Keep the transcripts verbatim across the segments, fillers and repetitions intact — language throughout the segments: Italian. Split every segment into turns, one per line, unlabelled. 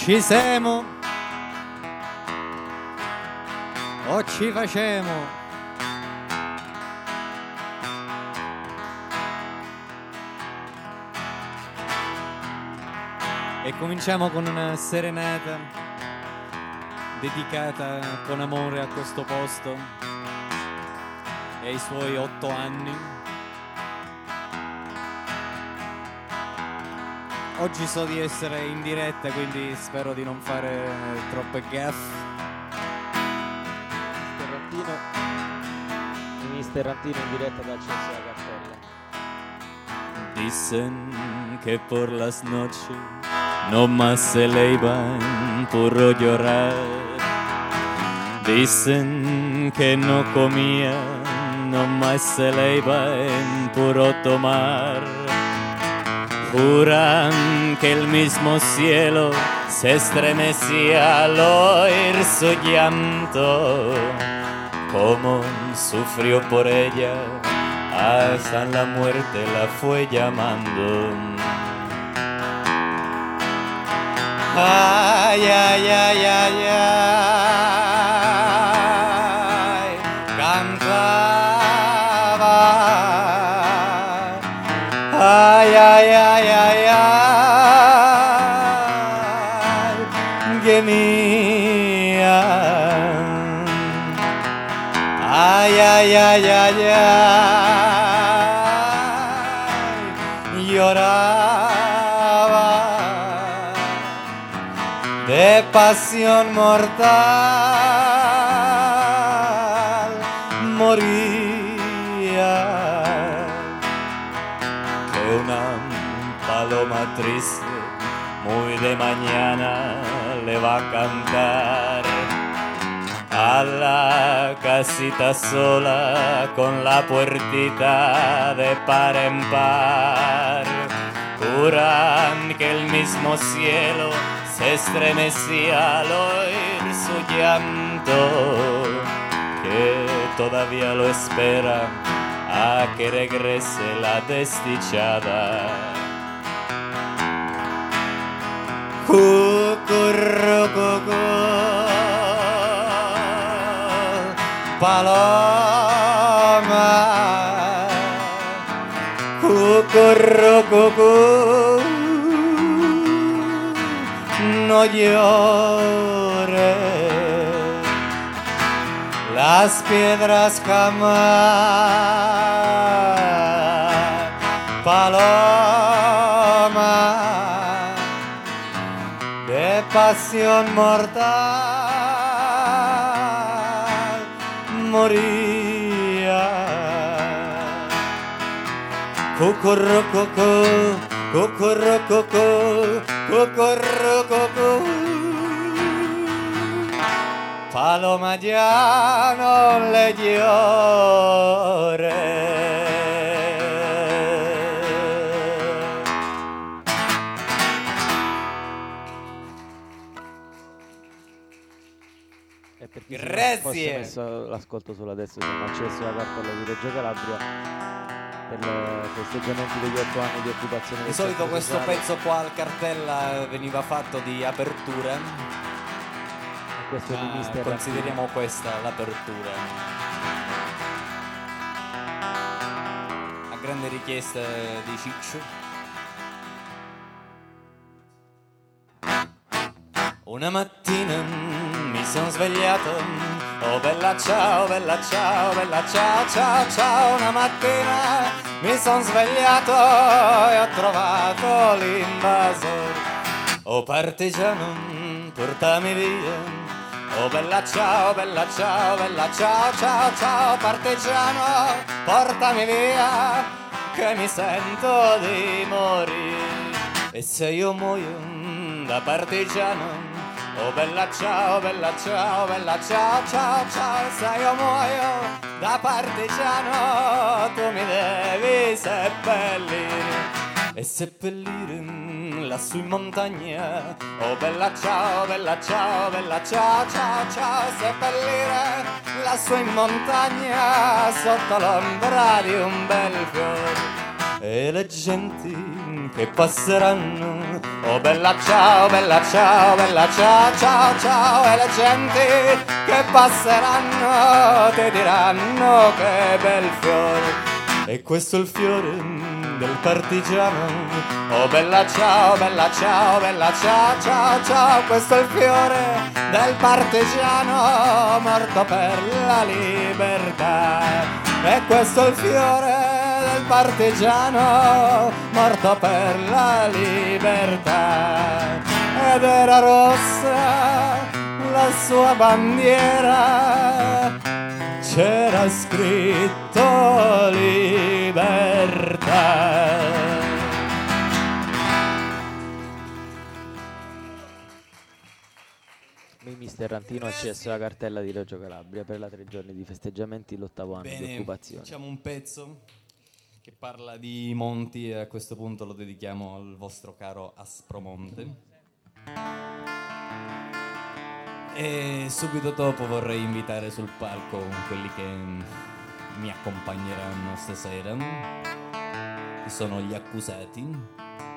ci siamo o ci facemo. E cominciamo con una serenata dedicata con amore a questo posto e ai suoi otto anni. Oggi so di essere in diretta, quindi spero di non fare troppe gaffe.
Terrantino, Mister Rantino in diretta dal Cesso alla Cartella.
Dicen que por las noches no más se elevan puro llorar. Dicen que no comían, no más se elevan puro tomar. Juran que el mismo cielo se estremecía al oír su llanto, como sufrió por ella, hasta la muerte la fue llamando. Ay, ay, ay, ay, ay, cantaba. Ay, ay, ay, ay, ay, gemía. Ay, ay, ay, ay, ay, lloraba de pasión mortal, moría. Una paloma triste, muy de mañana, le va a cantar a la casita sola con la puertita de par en par. Juran que el mismo cielo se estremecía al oír su llanto, que todavía lo espera a que regrese la desdichada. Cucurrucucú, paloma, cucurrucucú, no llores. Las piedras jamás, paloma de pasión mortal, moría. Cucurrucucú, cucurrucucú, cucurrucucú. Paloma ya no le llore.
E per chi
Grazie.
fosse messo l'ascolto solo adesso, siamo al Cesso alla Cartella di Reggio Calabria per i festeggiamenti degli otto anni di occupazione.
Di solito questo pezzo qua al Cartella veniva fatto di apertura.
Questo è di Mister
consideriamo Rantino. Questa l'apertura a grande richiesta di Ciccio. Una mattina mi sono svegliato, oh bella ciao, bella ciao, bella ciao, ciao, ciao. Una mattina mi sono svegliato e ho trovato l'invasor. Oh partigiano, portami via. Oh bella ciao, bella ciao, bella ciao, ciao, ciao, partigiano, portami via, che mi sento di morire. E se io muoio da partigiano, oh bella ciao, bella ciao, bella ciao, ciao, ciao, se io muoio da partigiano, tu mi devi seppellire. E seppellire lassù in montagna, oh bella ciao, bella ciao, bella ciao, ciao, ciao, seppellire lassù in montagna sotto l'ombra di un bel fiore. E le genti che passeranno Oh bella ciao, bella ciao, bella ciao, ciao, ciao. E le genti che passeranno ti diranno che bel fiore. E questo è il fiore del partigiano. Oh bella ciao, bella ciao, bella ciao, ciao, ciao. Questo è il fiore del partigiano morto per la libertà. E questo è il fiore del partigiano morto per la libertà. Ed era rossa la sua bandiera, c'era scritto libertà.
Mister Rantino ha accesso alla cartella di Reggio Calabria per la tre giorni di festeggiamenti, l'ottavo anno
Bene,
di occupazione.
Facciamo un pezzo che parla di monti e a questo punto lo dedichiamo al vostro caro Aspromonte. E subito dopo vorrei invitare sul palco quelli che mi accompagneranno stasera, che sono gli accusati.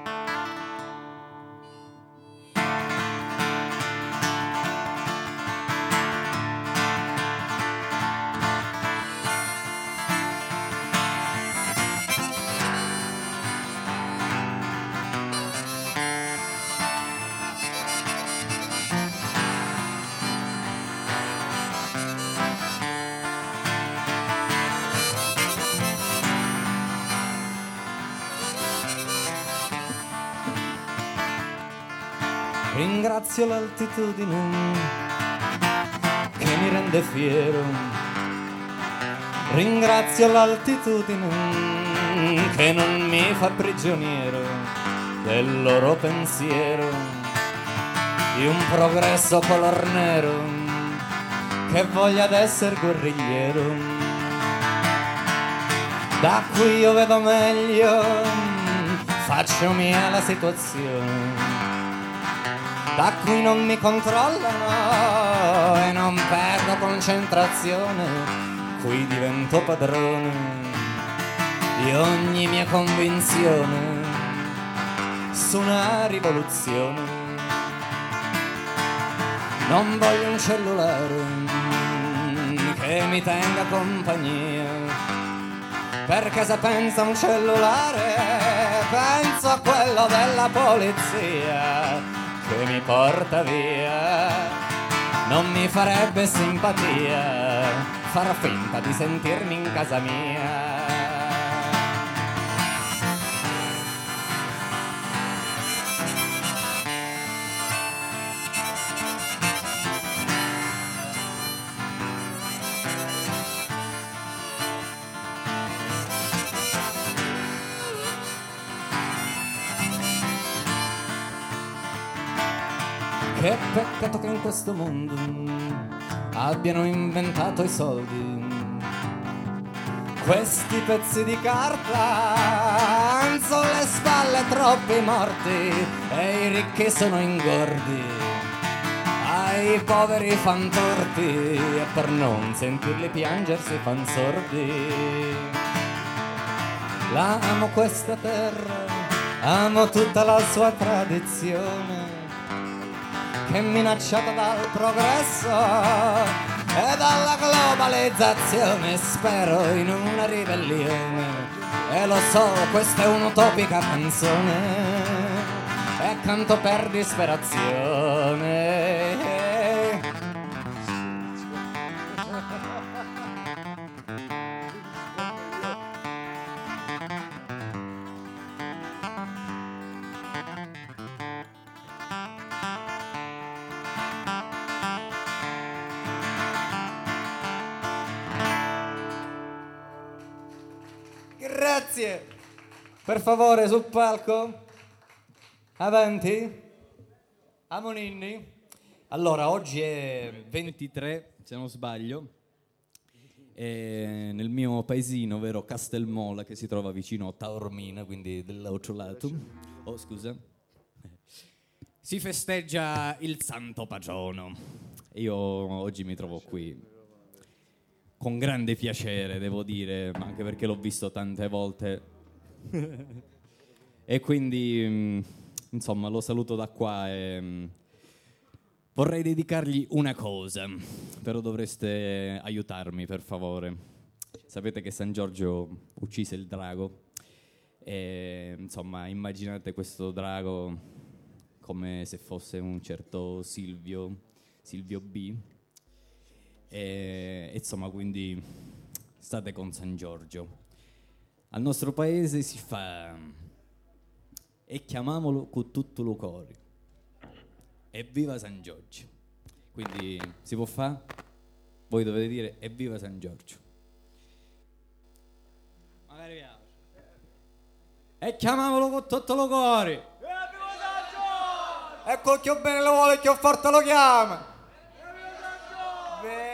Ringrazio l'altitudine che mi rende fiero. Ringrazio l'altitudine che non mi fa prigioniero del loro pensiero, di un progresso color nero che voglia d'essere guerrigliero. Da qui io vedo meglio, faccio mia la situazione. Da qui non mi controllano e non perdo concentrazione. Qui divento padrone di ogni mia convinzione su una rivoluzione. Non voglio un cellulare che mi tenga compagnia, perché se penso a un cellulare penso a quello della polizia che mi porta via. Non mi farebbe simpatia far finta di sentirmi in casa mia. Che peccato che in questo mondo abbiano inventato i soldi. Questi pezzi di carta han sulle spalle troppi morti e i ricchi sono ingordi. Ai poveri fan torti e per non sentirli piangersi fan sordi. La amo questa terra, amo tutta la sua tradizione, che è minacciata dal progresso e dalla globalizzazione. Spero in una ribellione e lo so, questa è un'utopica canzone e canto per disperazione. Grazie. Per favore sul palco. Avanti. Amoninni. Allora, oggi è ventitré, se non sbaglio, e nel mio paesino, ovvero Castelmola, che si trova vicino a Taormina, quindi dell'altro lato. Oh, scusa. Si festeggia il Santo Patrono. Io oggi mi trovo qui con grande piacere, devo dire, ma anche perché l'ho visto tante volte. E quindi mh, insomma lo saluto da qua e mh, vorrei dedicargli una cosa, però dovreste aiutarmi per favore. Sapete che San Giorgio uccise il drago e insomma immaginate questo drago come se fosse un certo Silvio, Silvio B. E insomma quindi state con San Giorgio. Al nostro paese si fa e chiamiamolo con tutto lo cuore. Evviva San Giorgio. Quindi si può fare? Voi dovete dire evviva San Giorgio. Magari piace. E chiamiamolo con tutto lo cuore. Evviva San Giorgio! Ecco chi bene lo vuole, chi forte lo chiama. Evviva San Giorgio! Bene.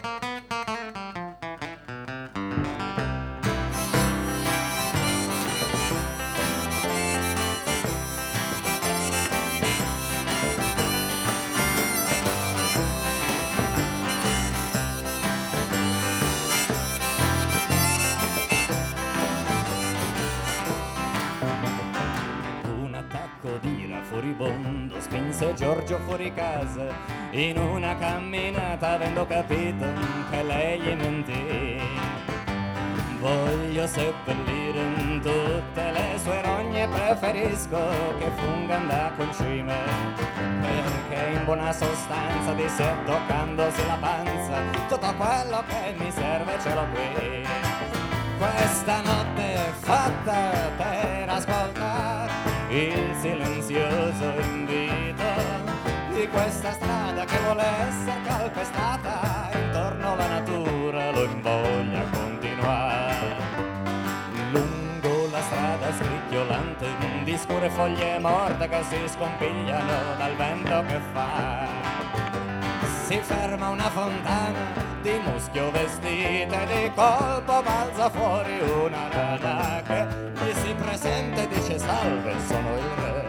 Furibondo spinse Giorgio fuori casa in una camminata avendo capito che lei gli mentì. Voglio seppellire tutte le sue rogne, preferisco che fungan da concime, perché in buona sostanza disse toccandosi la panza tutto quello che mi serve ce l'ho qui. Questa notte è fatta per ascoltare il silenzioso invito di questa strada che vuole essere calpestata, intorno alla natura lo invoglia a continuare. Lungo la strada scricchiolante di scure foglie morte che si scompigliano dal vento che fa, si ferma una fontana di muschio vestita e di colpo balza fuori una rana che gli si presenta e dice salve, sono il re.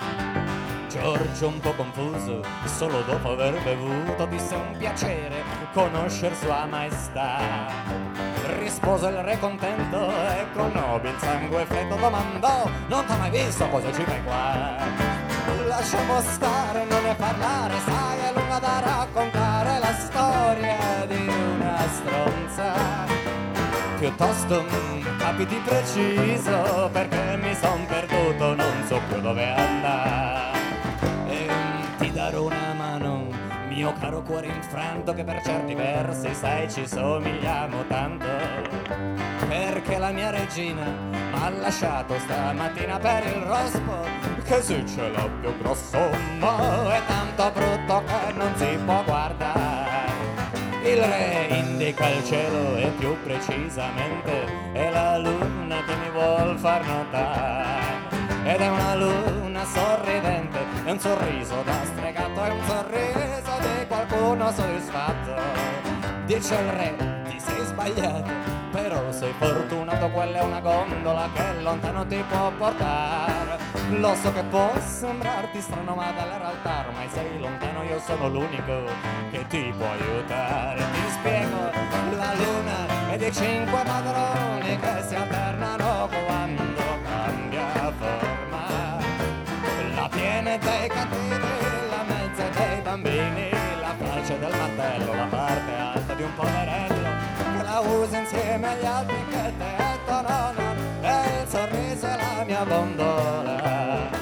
Giorgio un po' confuso, solo dopo aver bevuto, disse un piacere conoscer sua maestà. Rispose il re contento e con nobile sangue freddo domandò non t'ho mai visto, cosa ci fai qua? Lasciamo stare, non ne parlare, sai è lunga da raccontare la storia di una stronza. Piuttosto capiti preciso perché mi son perduto, non so più dove andare. E ti darò una mano, mio caro cuore infranto, che per certi versi sai ci somigliamo tanto, perché la mia regina m'ha lasciato stamattina per il rospo, che se ce l'ho più grosso ma è tanto brutto che non si può guardare. Il re indica il cielo e più precisamente è la luna che mi vuol far notare, ed è una luna sorridente, è un sorriso da stregato, è un sorriso di qualcuno soddisfatto. Dice il re, ti sei sbagliato, però sei fortunato, quella è una gondola che lontano ti può portare. Lo so che può sembrarti strano ma dalla realtà ormai sei lontano, io sono l'unico che ti può aiutare. Ti spiego, la luna è di cinque padroni che si alternano quando cambia forma. La piena è dei cattivi, la mezza è dei bambini, la faccia del martello, la parte alta di un poverello che la usa insieme agli altri che te no, e il sorriso è la mia gondola.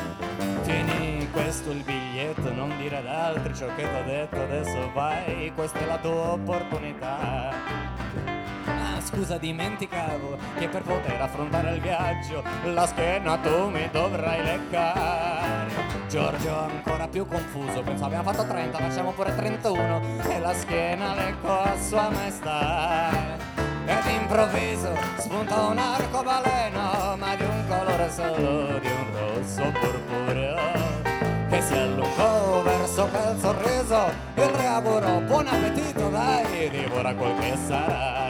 Tieni questo il biglietto, non dire ad altri ciò che t'ho detto, adesso vai, questa è la tua opportunità. Ah, scusa, dimenticavo che per poter affrontare il viaggio la schiena tu mi dovrai leccare. Giorgio ancora più confuso, pensavo abbiamo fatto trenta, facciamo pure trentuno, e la schiena lecco a sua maestà. Ed improvviso spunta un arcobaleno, ma di un colore solo, di un rosso purpureo, che si allungò verso quel sorriso. Il re augurò buon appetito, dai, divora quel che sarà.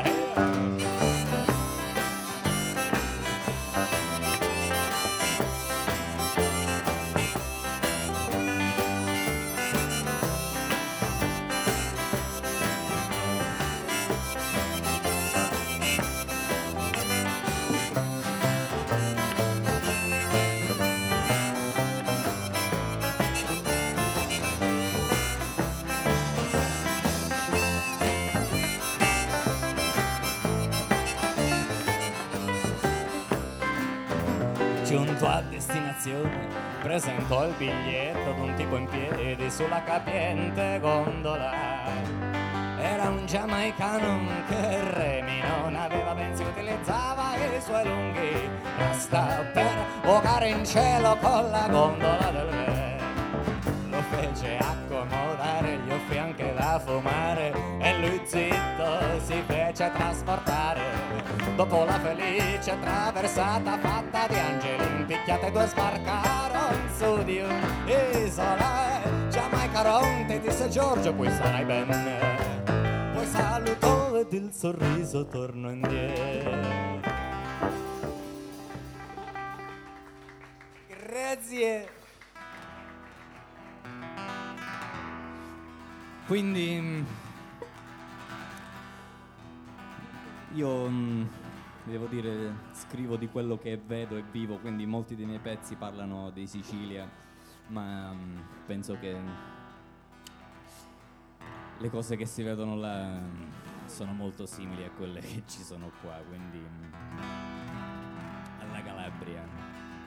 Giunto a destinazione, presentò il biglietto d'un tipo in piedi sulla capiente gondola. Era un giamaicano che remi non aveva, bensì utilizzava i suoi lunghi rasta per volare in cielo con la gondola del re. Lo fece accomodare, gli offrì anche da fumare e lui zitto si fece trasportare. Dopo la felice traversata fatta di angeli impicchiate, due sbarcarono su di un'isola. Giamaica Ronte, disse Giorgio, poi sarai ben. Poi salutò ed il sorriso tornò indietro. Grazie. Quindi io devo dire, scrivo di quello che vedo e vivo, quindi molti dei miei pezzi parlano di Sicilia, ma penso che le cose che si vedono là sono molto simili a quelle che ci sono qua, quindi alla Calabria.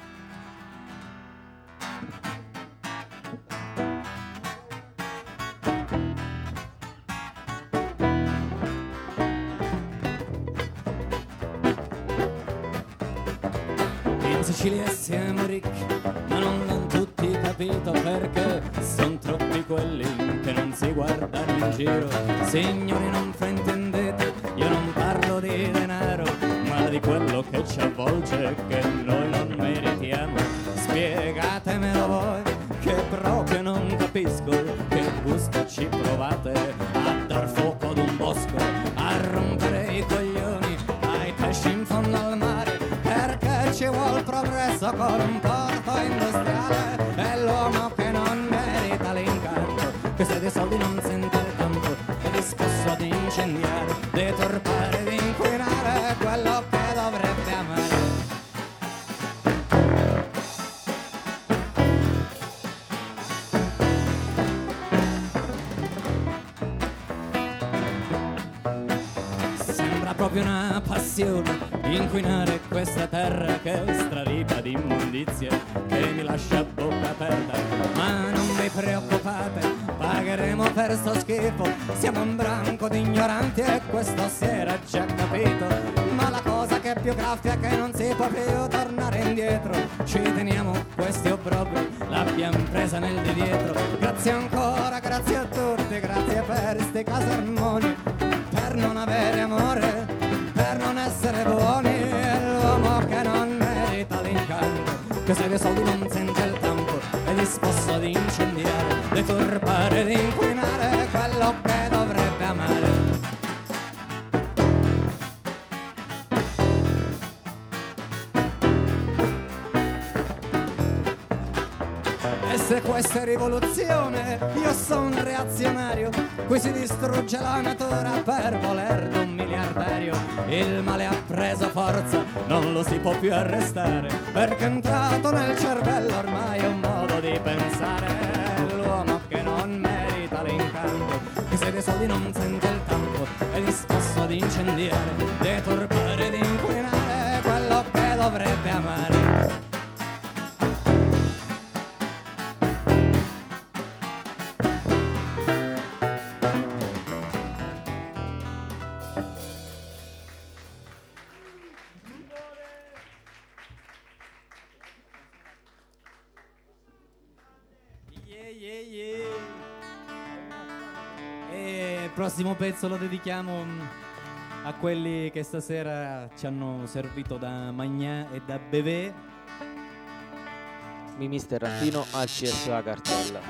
In Sicilia siamo ricchi, ma non hanno tutti capito perché son troppi quelli che non si guardano in giro. Signori, non fraintendete, io non parlo di denaro, ma di quello che ci avvolge e che noi non meritiamo. Spiegatemelo voi, che proprio non capisco che gusto ci provate a dar fuoco ad un bosco, a rompere i coglioni ai pesci in fondo al mare, perché ci vuol progresso con un porto industriale. E l'uomo che non merita l'incanto, che se dei soldi non sente il tanto, è disposto ad incendiare, deturpare ed inquinare quello che dovrebbe amare. Sembra proprio una passione inquinare questa terra che straripa di immondizie, che mi lascia a bocca aperta. Ma non vi preoccupate, pagheremo per sto schifo. Siamo un branco di ignoranti e questo si era già capito. Ma la cosa che è più graffia è che non si può più tornare indietro. Ci teniamo questi obbrobri, l'abbiamo presa nel di dietro. Grazie ancora, grazie a tutti, grazie per sti casermoni, per non avere amore, per non essere buoni. È l'uomo che non merita l'incanto, che se dei soldi non sente il tempo, è disposto ad incendiare, deturbare ed inquinare quello che dovrebbe amare. E se questa è rivoluzione, io sono reazionario. Qui si distrugge la natura per voler d'un miliardario. Il male ha preso forza, non lo si può più arrestare, perché è entrato nel cervello ormai un modo di pensare. L'uomo che non merita l'incanto, che se dei soldi non sente il tanto, è disposto ad incendiare, deturbare ed inquinare quello che dovrebbe amare. Il prossimo pezzo lo dedichiamo a quelli che stasera ci hanno servito da magnà e da bevè.
Mi mister Rattino al C S A Cartella.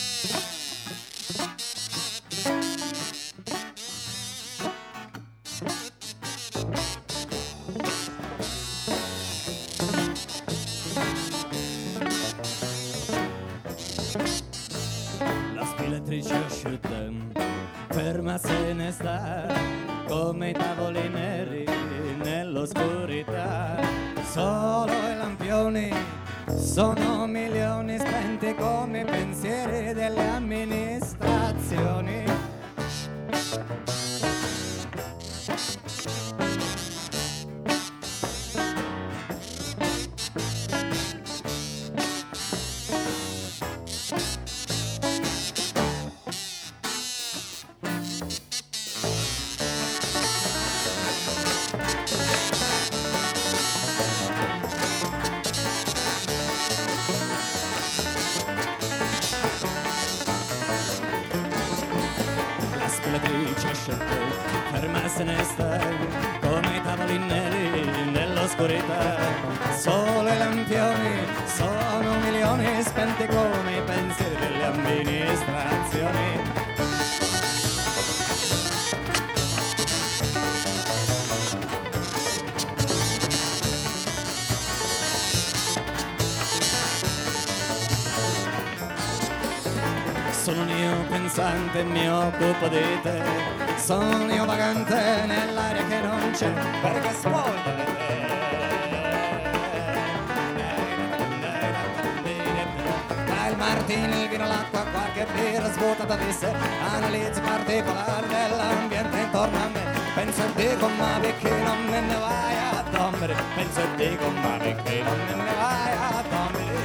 La spilatrice asciutta ferma se ne sta, come i tavoli neri nell'oscurità. Solo i lampioni sono milioni spenti come i pensieri delle amministrazioni. scelte, ferma se ne sta, come i tavoli neri nell'oscurità. Sole e lampioni sono milioni, spenti come i pensieri delle amministrazioni. Sono io pensante, mi occupo di te. Sono io vagante nell'aria che non c'è, perché svuota le te. Dai il martini, il vino, l'acqua, qualche birra svuotata di sé. Analizzo particolari dell'ambiente intorno a me. Penso e dico ma perché non me ne vai a dormire. Penso e dico ma perché non me ne vai a dormire.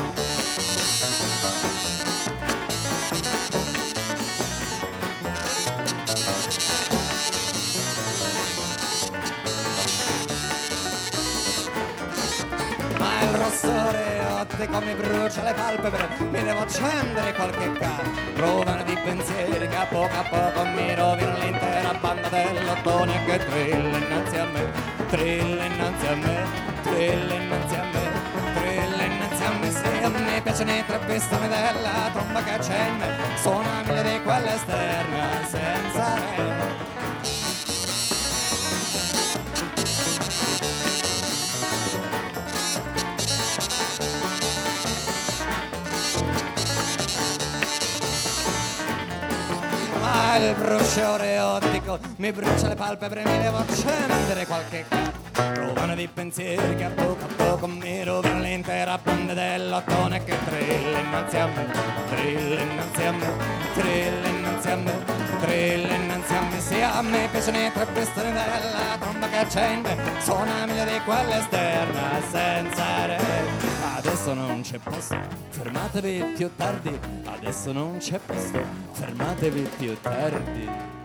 Rossore ottico mi brucia le palpebre, mi devo accendere qualche ca. Rovano di pensieri che a poco a poco mi rovino l'intera banda dell'ottone che trilla innanzi a me, trilla innanzi a me, trilla innanzi a me, trilla innanzi a me. Sì, a me piacciono i tre pistoni della tromba che c'è in me, suona meglio di quella esterna senza re. Il bruciore ottico mi brucia le palpebre, mi devo accendere qualche rovano di pensieri che a poco a poco mi rovino l'intera banda dell'ottone che trilla innanzi a me, trilla innanzi a me, trilla innanzi a me, trilla innanzi a me. Sì, a me piacciono i tre pistoni della tromba che c'è in me, suona meglio di quella esterna senza re. Adesso non c'è posto, fermatevi più tardi. Adesso non c'è posto, fermatevi più tardi.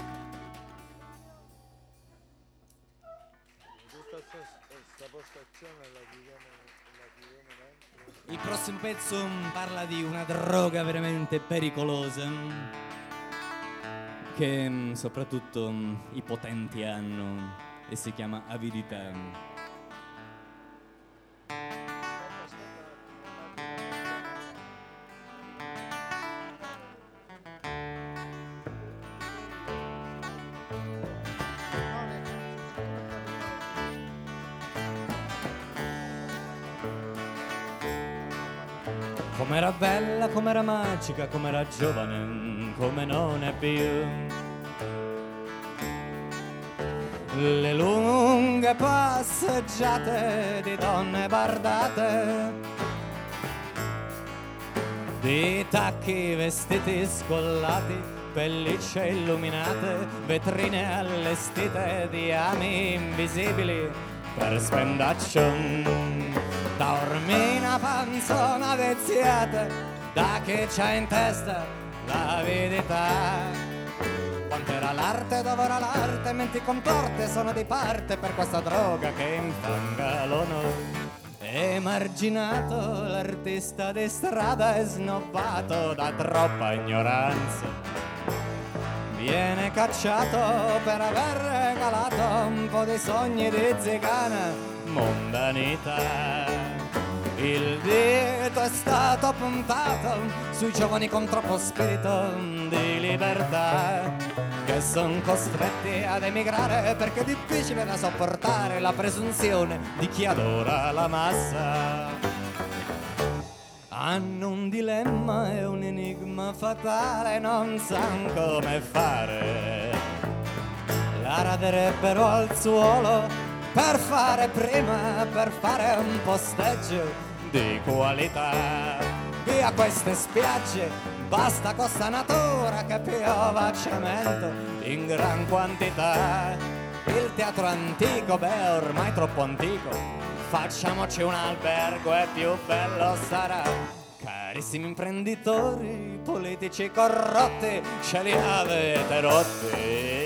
Il prossimo pezzo parla di una droga veramente pericolosa che soprattutto i potenti hanno e si chiama avidità. Com'era bella, com'era magica, com'era giovane, come non è più. Le lunghe passeggiate di donne bardate, di tacchi vestiti scollati, pellicce illuminate, vetrine allestite di ami invisibili per spendaccio. Dormina panzona veziata, da chi c'ha in testa l'avidità. Quant'era l'arte, dov'era l'arte, menti contorte sono di parte per questa droga che infanga l'onore. Emarginato l'artista di strada è snobbato da troppa ignoranza. Viene cacciato per aver regalato un po' di sogni di zigana mondanità. Il dito è stato puntato sui giovani con troppo spirito di libertà, che son costretti ad emigrare perché è difficile da sopportare la presunzione di chi adora la massa. Hanno un dilemma e un enigma fatale, non san come fare. La raderebbero al suolo per fare prima, per fare un posteggio di qualità. Via queste spiagge, basta questa natura che piova cemento in gran quantità. Il teatro antico, beh, ormai troppo antico, facciamoci un albergo e più bello sarà. Carissimi imprenditori, politici corrotti, ce li avete rotti.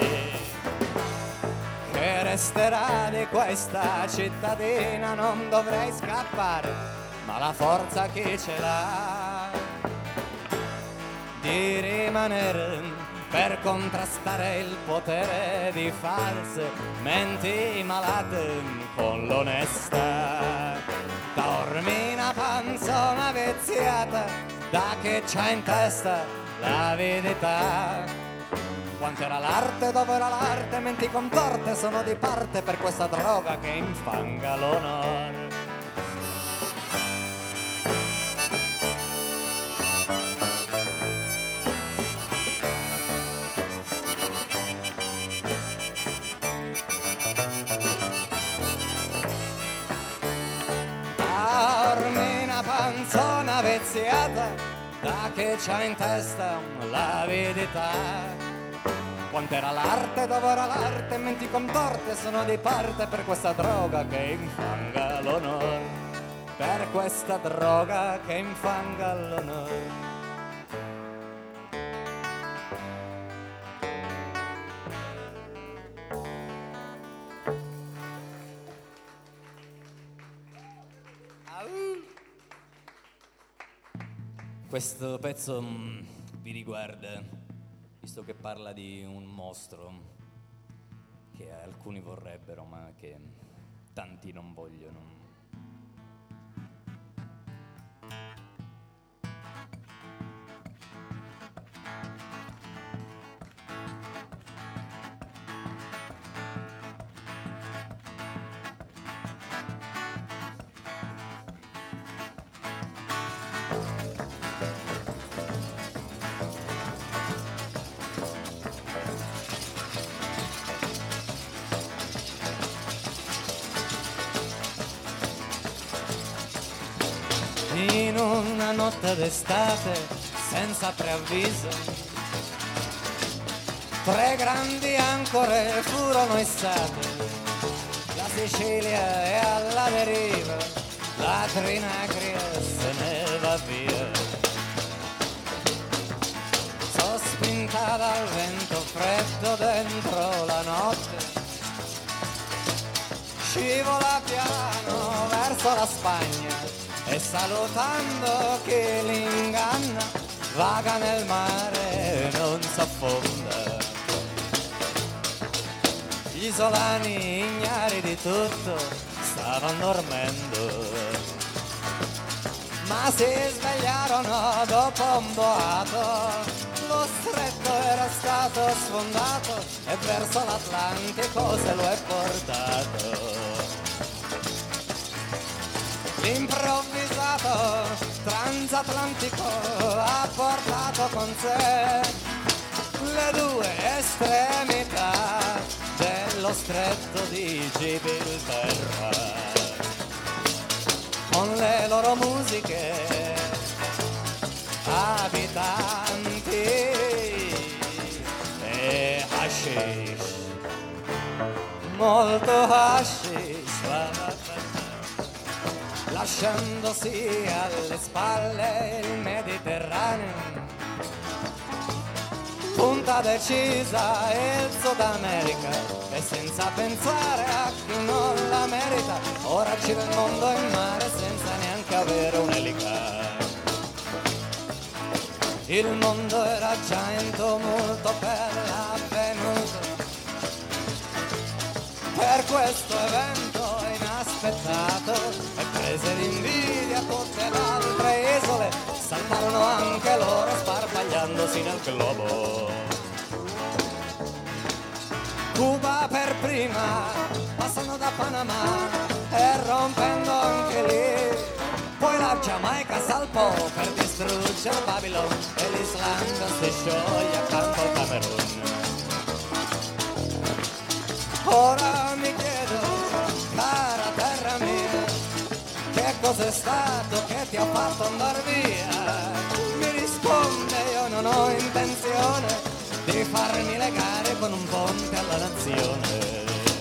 Che resterà di questa cittadina? Non dovrei scappare, ma la forza chi ce l'ha di rimanere per contrastare il potere di false menti malate con l'onestà. Dormi una panzona viziata, da che c'ha in testa l'avidità. Quant'era l'arte, dove era l'arte, menti contorte sono di parte per questa droga che infanga l'onore. Panzona viziata, da che c'ha in testa l'avidità. Quant'era l'arte, dove era l'arte, menti contorte sono di parte per questa droga che infanga l'onore, per questa droga che infanga l'onore. Questo pezzo mh, vi riguarda, visto che parla di un mostro che alcuni vorrebbero ma che tanti non vogliono. In una notte d'estate, senza preavviso, tre grandi ancore furono issate. La Sicilia è alla deriva, la Trinacria se ne va via. Sospinta dal vento freddo dentro la notte, scivola piano verso la Spagna. E salutando chi l'inganna, vaga nel mare e non s'affonda. Gli isolani ignari di tutto stavano dormendo, ma si svegliarono dopo un boato. Lo stretto era stato sfondato e verso l'Atlantico se lo è portato. L'improvvisato transatlantico ha portato con sé le due estremità dello stretto di Gibilterra, con le loro musiche abitanti e hashish, molto hashish, lasciandosi alle spalle il Mediterraneo. Punta decisa il Sud America, e senza pensare a chi non la merita, ora gira il mondo in mare senza neanche avere un'elica. Il mondo era già in tumulto per l'avvenuto, per questo evento inaspettato, e prese l'invidia tutte le altre isole, saltarono anche loro sparpagliandosi nel globo. Cuba per prima, passano da Panama e rompendo anche lì, poi la Giamaica salpò per distruggere Babylon e l'Islanda si scioglie accanto al Camerun. Ora mi chiedo, cara terra mia, che cos'è stato che ti ha fatto andar via? Mi risponde, io non ho intenzione di farmi legare con un ponte alla nazione.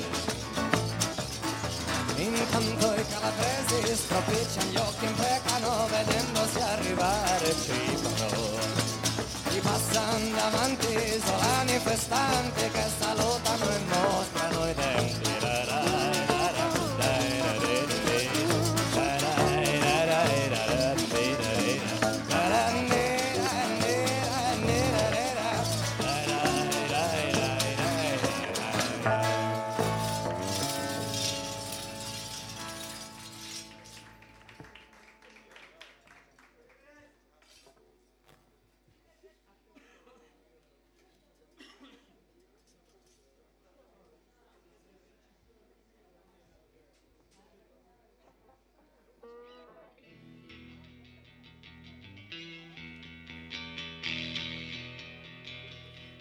Intanto i calabresi stropicciano gli occhi, imprecano vedendosi arrivare Cipro. Gli passano davanti isolani festanti che salutano e mostrano i denti.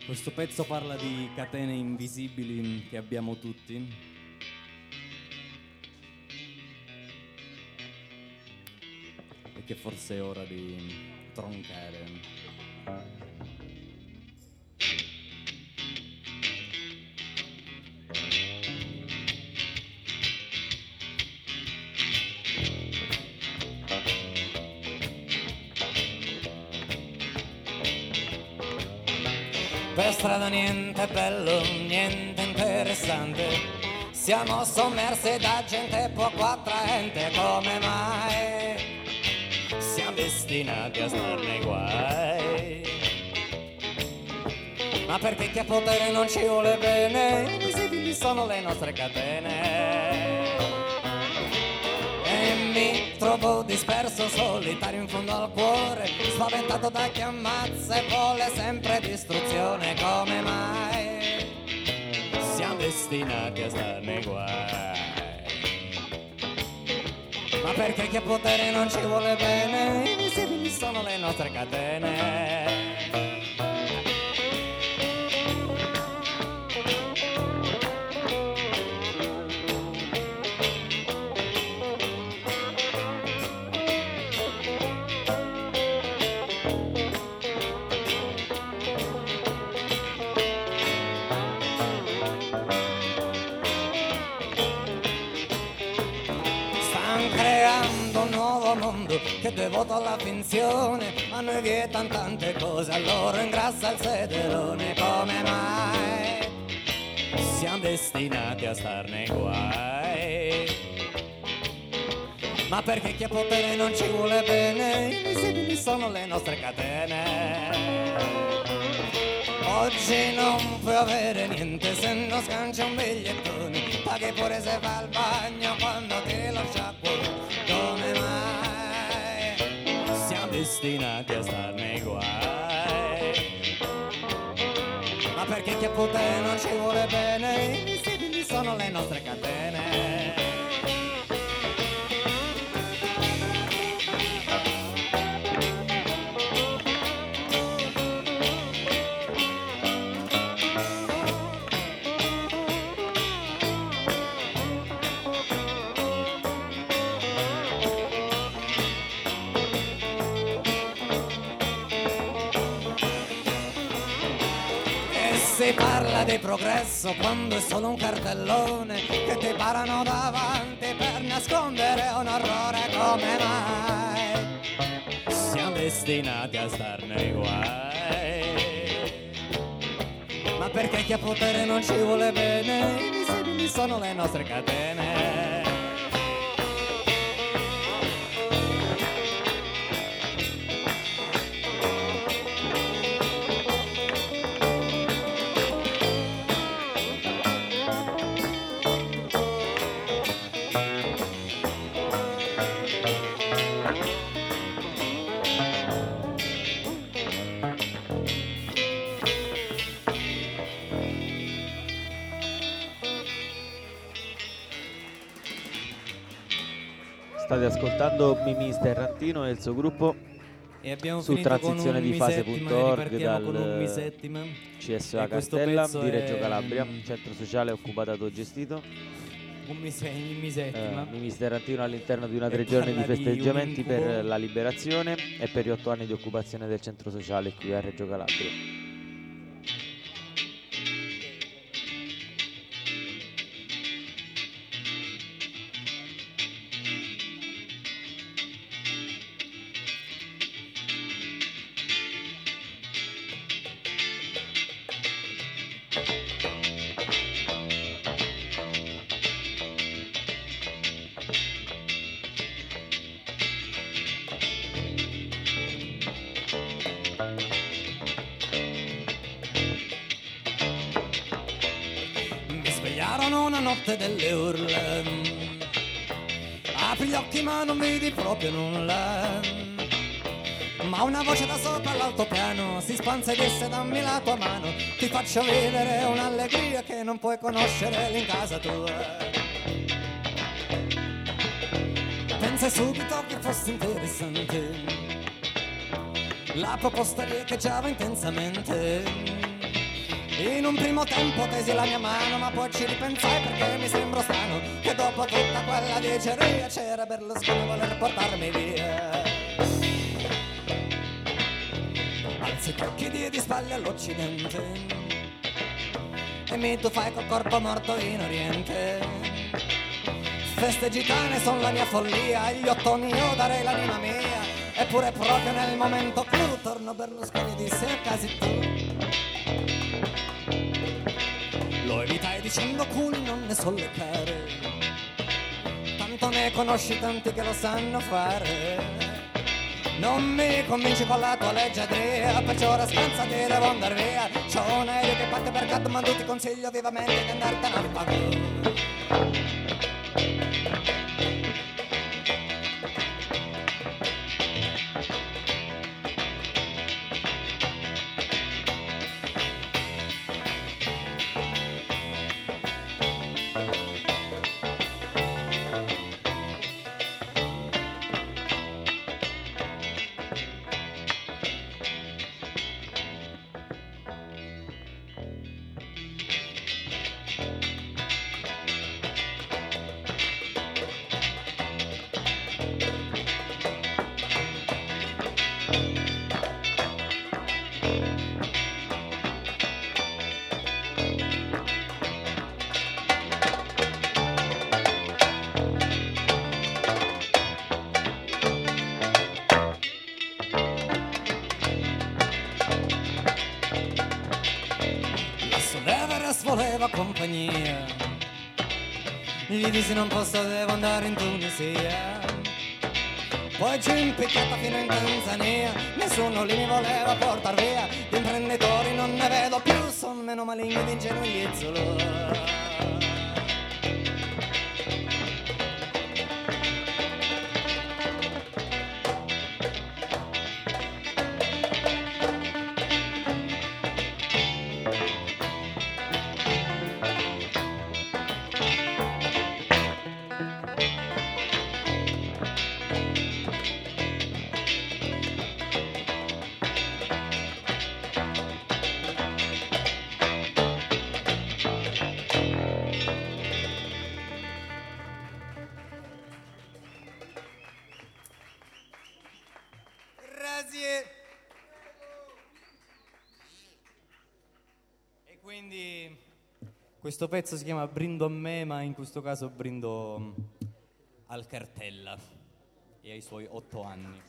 Questo pezzo parla di catene invisibili che abbiamo tutti. E che forse è ora di troncare. Per strada niente bello, niente interessante. Siamo sommersi da gente poco attraente. Come mai siamo destinati a star nei guai? Ma perché chi ha potere non ci vuole bene? Invisibili sono le nostre catene. E mi trovo disperso, solitario in fondo al cuore, spaventato da chi ammazza e vuole sempre distruzione. Come mai siamo destinati a star nei guai? Ma perché chi ha potere non ci vuole bene? Invisibili sono le nostre catene. Che è devoto alla finzione, a noi vietan tante cose, a loro ingrassa il sederone. Come mai siamo destinati a star nei guai? Ma perché chi ha potere non ci vuole bene? Invisibili sono le nostre catene. Oggi non puoi avere niente se non scancia un bigliettone, paghi pure se va al bagno quando tiri lo sciacquone. Come mai destinati a star nei guai? Ma perché chi ha potere non ci vuole bene? Invisibili sono le nostre catene. Si parla di progresso quando è solo un cartellone che ti parano davanti per nascondere un orrore. Come mai siamo destinati a star nei guai? Ma perché chi ha potere non ci vuole bene? Invisibili sono le nostre catene.
State ascoltando Mimì Sterrantino e il suo gruppo
e abbiamo
su transizione di fase punto org dal C S A Castella di Reggio
è...
Calabria, centro sociale occupato gestito.
Un mise- Mimì Settima.
Eh, Mimì Sterrantino all'interno di una tre giorni di festeggiamenti di per la liberazione e per gli otto anni di occupazione del centro sociale qui a Reggio Calabria.
Una notte delle urla, apri gli occhi ma non vedi proprio nulla, ma una voce da sopra all'altopiano si spanza e disse: dammi la tua mano, ti faccio vivere un'allegria che non puoi conoscere lì in casa tua. Pensai subito che fosse interessante la proposta riecheggiava intensamente. In un primo tempo tesi la mia mano, ma poi ci ripensai perché mi sembra strano che dopo tutta quella diceria c'era Berlusconi a voler portarmi via. Anziché chi dia di spalle all'Occidente e mi tu fai col corpo morto in Oriente. Feste gitane son la mia follia, agli ottoni io darei l'anima mia. Eppure proprio nel momento clou torno Berlusconi disse a casi tu. Lo evitai dicendo culi non ne sollecare, tanto ne conosci tanti che lo sanno fare. Non mi convinci con la tua leggiadria, perciò ora scansati devo andar via. C'ho un aereo che parte per Kathmandu, ti consiglio vivamente di andartene a fare. Voleva compagnia, gli dissi non posso, devo andare in Tunisia. Poi ci impicchiata fino in Tanzania, nessuno lì mi voleva portar via. Di imprenditori non ne vedo più, son meno maligni di ingenui gli Zulu. E quindi questo pezzo si chiama Brindo a me, ma in questo caso brindo al Cartella e ai suoi otto anni.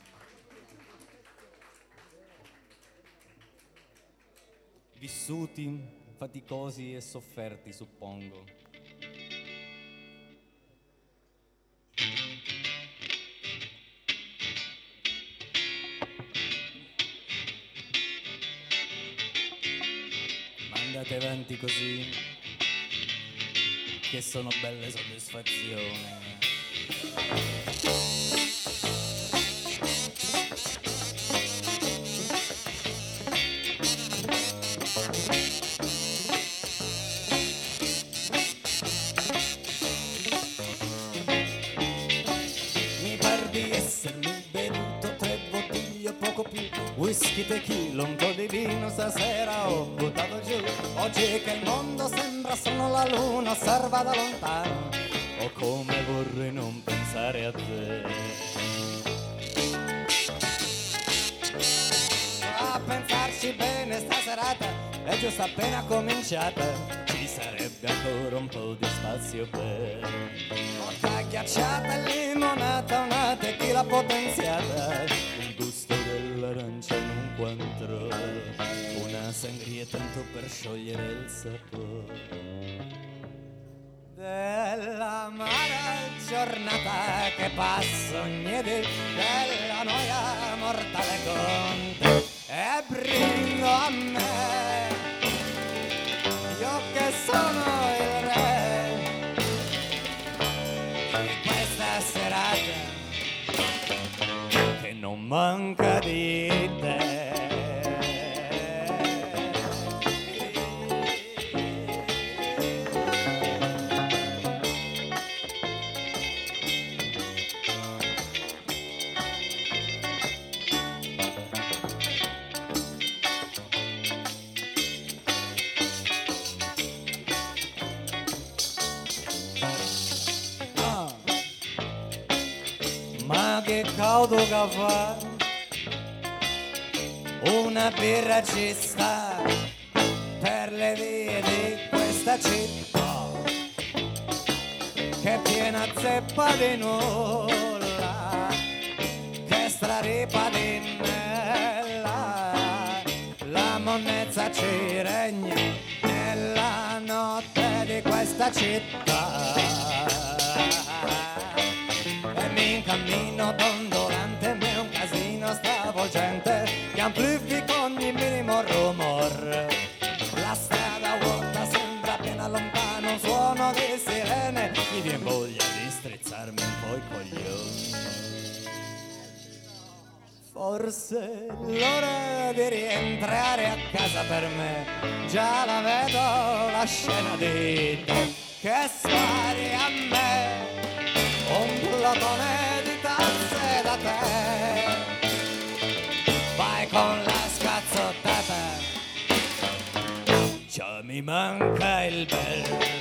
Vissuti, faticosi e sofferti, suppongo. Andate avanti così, che sono belle soddisfazioni. Mi par di essermi bevuto tre bottiglie, poco più, whisky, tequila, un po' di vino, stasera ho buttato giù. Oggi che il mondo sembra solo la luna, osserva da lontano, oh come vorrei non pensare a te. A pensarci bene, sta serata è giusto appena cominciata, ci sarebbe ancora un po' di spazio per vodka ghiacciata, limonata, una tequila potenziata, il gusto dell'arancia in un quantro, una sangria tanto per sciogliere il sapore dell'amara giornata che passa ogni dì, della noia mortale con te. E brindo a me, io che sono il re di questa serata che non manca di te. che caldo che fa, una birra ci sta per le vie di questa città che è piena zeppa di nulla, che straripa di mela, la monnezza ci regna nella notte di questa città. E mi incammino dondolante, me un casino stravolgente che amplifica ogni minimo rumor. La strada vuota sembra appena lontano un suono di sirene, mi viene voglia di strizzarmi un po' i coglioni. Forse l'ora di rientrare a casa per me, già la vedo la scena di te che spari a me un plotone di tazze da te, vai con la scazzottata, già mi manca il bel.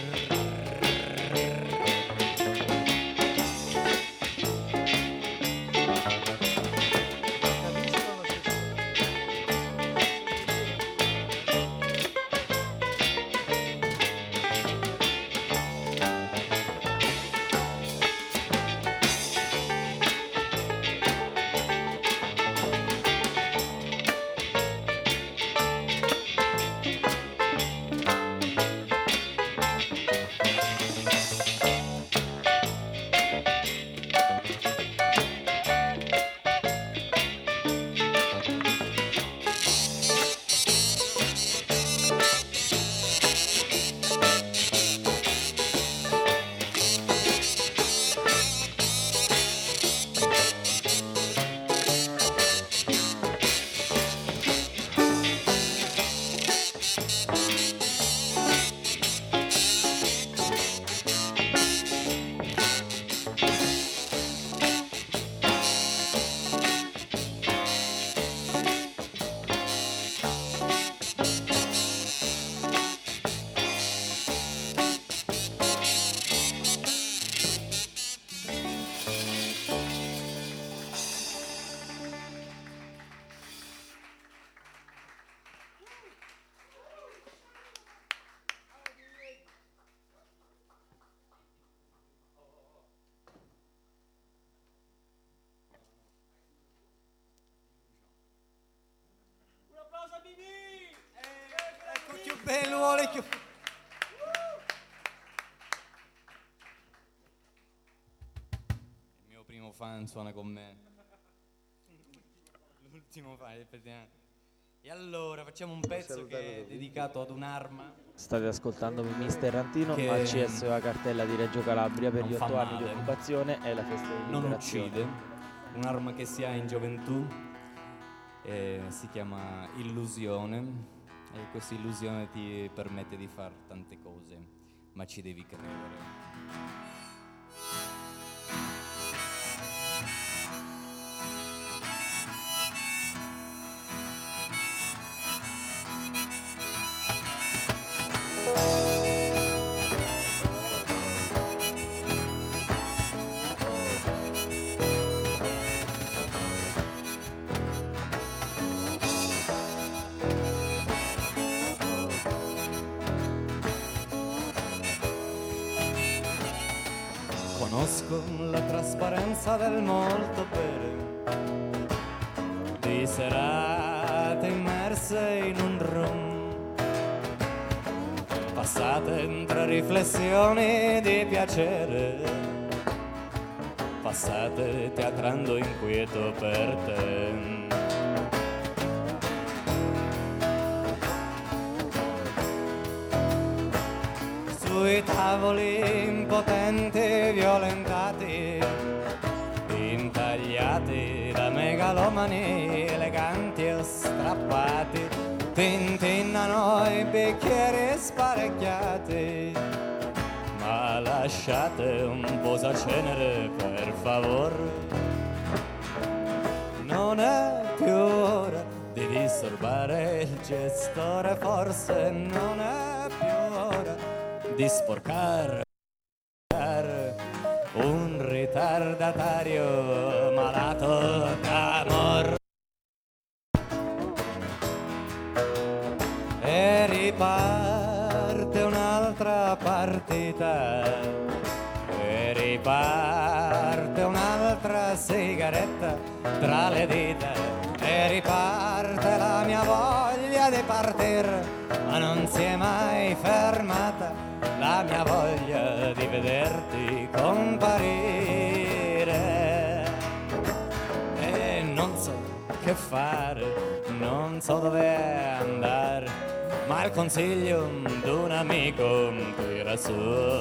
Bello, vuole che... Il mio primo fan suona con me. L'ultimo fan, effettivamente. E allora facciamo un pezzo che è dedicato ad un'arma.
State ascoltando mister Antino,
che
A C S la cartella di Reggio Calabria per
non
gli
fa
otto anni
male.
di occupazione e la festa di
Non
liberazione.
uccide, un'arma che si ha in gioventù, eh, si chiama illusione. E questa illusione ti permette di fare tante cose, ma ci devi credere. Conosco la trasparenza del molto bere, di serate immerse in un rum, passate tra riflessioni di piacere, passate teatrando inquieto per te. Sui tavoli impotenti violentati, intagliati da megalomani eleganti e strappati, tintinnano i bicchieri sparecchiati, ma lasciate un posacenere per favore, non è più ora di disturbare il gestore, forse non è più ora di sporcare un ritardatario malato. riparte un'altra partita, e riparte un'altra sigaretta tra le dita, e riparte la mia voglia di partire, ma non si è mai fermata la mia voglia di vederti comparire. E non so che fare, non so dove andare, ma il consiglio d'un amico tira su,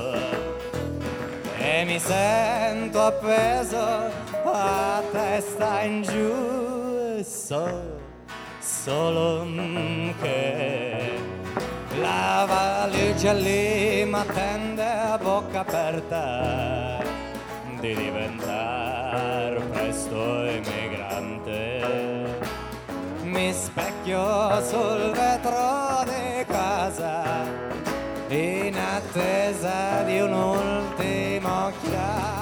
e mi sento appeso a testa in giù, e so solo che la valigia lì m'attende a bocca aperta di diventare presto emigrante. Mi specchio sul vetro di casa in attesa di un'ultima occhiata.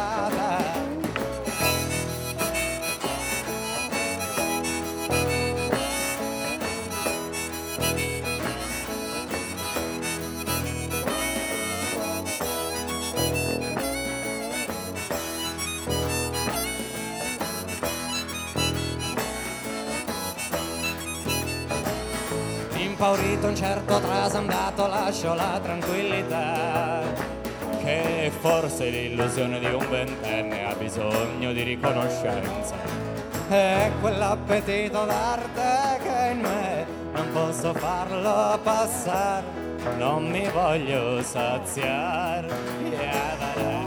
Impaurito, incerto, trasandato, lascio la tranquillità, che forse l'illusione di un ventenne ha bisogno di riconoscenza. E quell'appetito d'arte che in me non posso farlo passare, non mi voglio saziare. Yeah,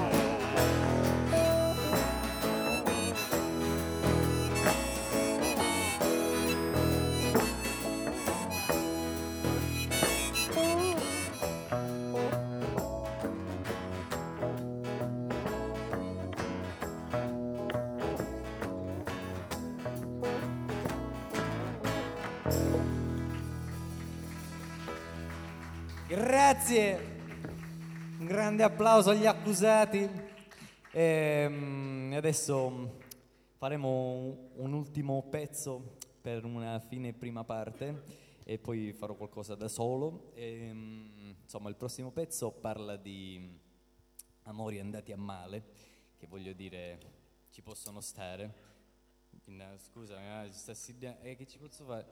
Grazie, un grande applauso agli accusati. E adesso faremo un ultimo pezzo per una fine prima parte e poi farò qualcosa da solo. E, insomma, il prossimo pezzo parla di amori andati a male, che voglio dire ci possono stare. Scusa, eh, che ci posso fare?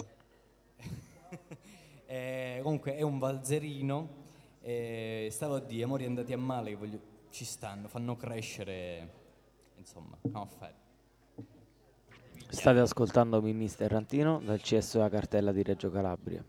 Eh, comunque è un valzerino, eh, stavo a dire amori andati a male che voglio, ci stanno, fanno crescere, insomma, no, fare.
State ascoltando Mister Rantino dal C S U A Cartella di Reggio Calabria.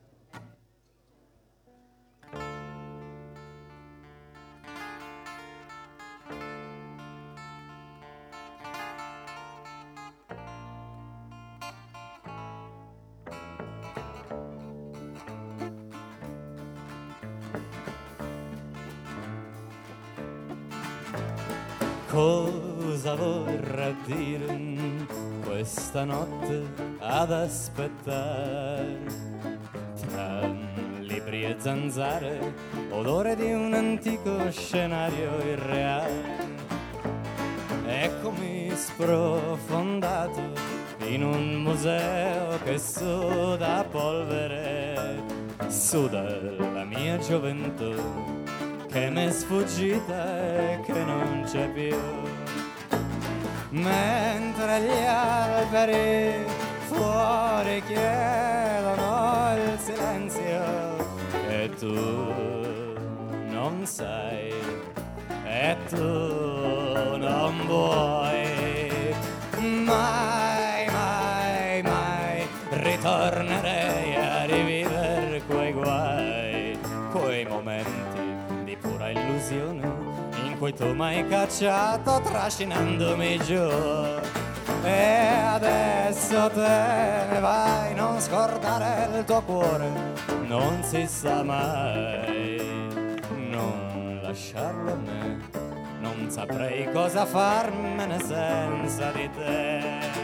Cosa vorrà dire questa notte ad aspettare? Tra libri e zanzare, odore di un antico scenario irreale. Eccomi sprofondato in un museo che suda polvere, suda la mia gioventù che m'è sfuggita e che non c'è più. Mentre gli alberi fuori chiedono il silenzio e tu non sai, e tu non vuoi. Mai, mai, mai ritornerei a rivivere quei guai, quei momenti di pura illusione in cui tu m'hai cacciato trascinandomi giù. E adesso te ne vai, non scordare il tuo cuore, non si sa mai, non lasciarlo a me, non saprei cosa farmene senza di te.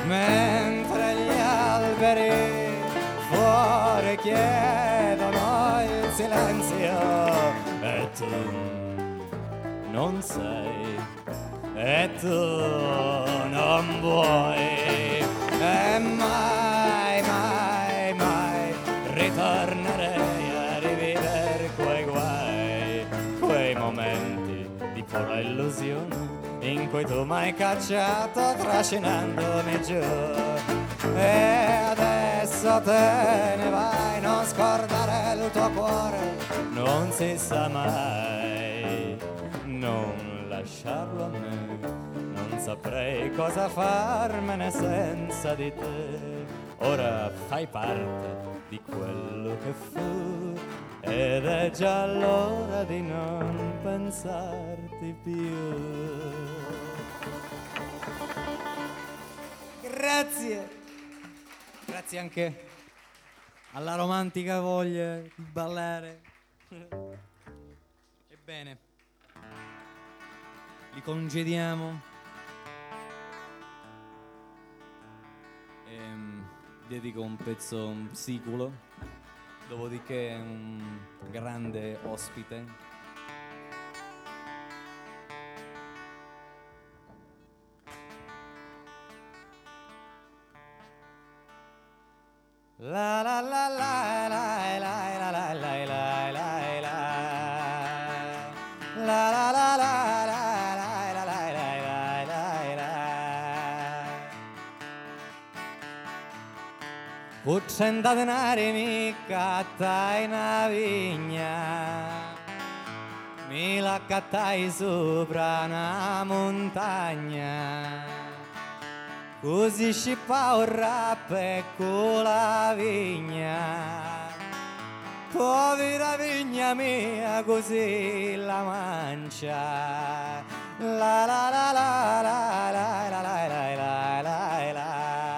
mentre gli alberi fuori chiedono il silenzio e tu non sei, e tu non vuoi, e mai, mai, mai ritornerei a rivivere quei guai, quei momenti di pura illusione in cui tu m'hai cacciato trascinandomi giù. E adesso te ne vai, non scordare il tuo cuore, non si sa mai, non lasciarlo a me, non saprei cosa farmene senza di te. Ora fai parte di quello che fu ed è già l'ora di non pensarti più. Grazie. Grazie anche alla romantica voglia di ballare. Ebbene, li congediamo e dedico un pezzo un siculo, dopodiché un grande ospite. La la la la la la la la la la la la la la la Cuccenda denari mi cattai una vigna, mi la cattai sopra una montagna, così scippa un rappe con la vigna, povera vigna mia così la mancia, la la la la la la la la la la la la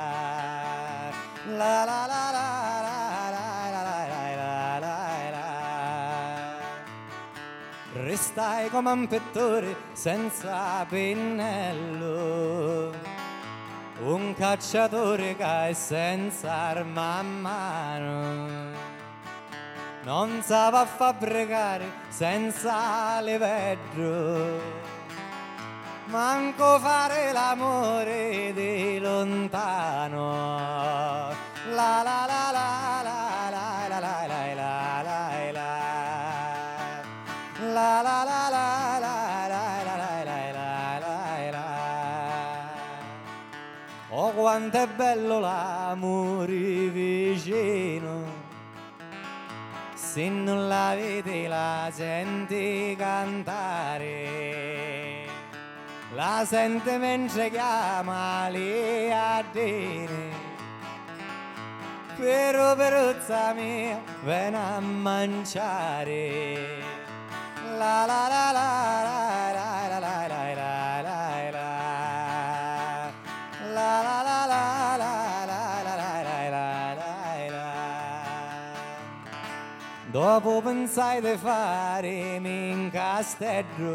La la la la la la la la la la la. Restai come un pittore senza pennello, un cacciatore che è senza arma a mano, non sa fabbricare senza livello, manco fare l'amore di lontano. La la la la la la la la la la la la la la la la la la la. Oh quanto è bello l'amore vicino, se non la vedi la senti cantare, la sente mentre chiama lì a dire, però peruzza mia vieni a mangiare, la la la la la la la la la la la la la la la la la la la. Dopo pensai di farmi in castello,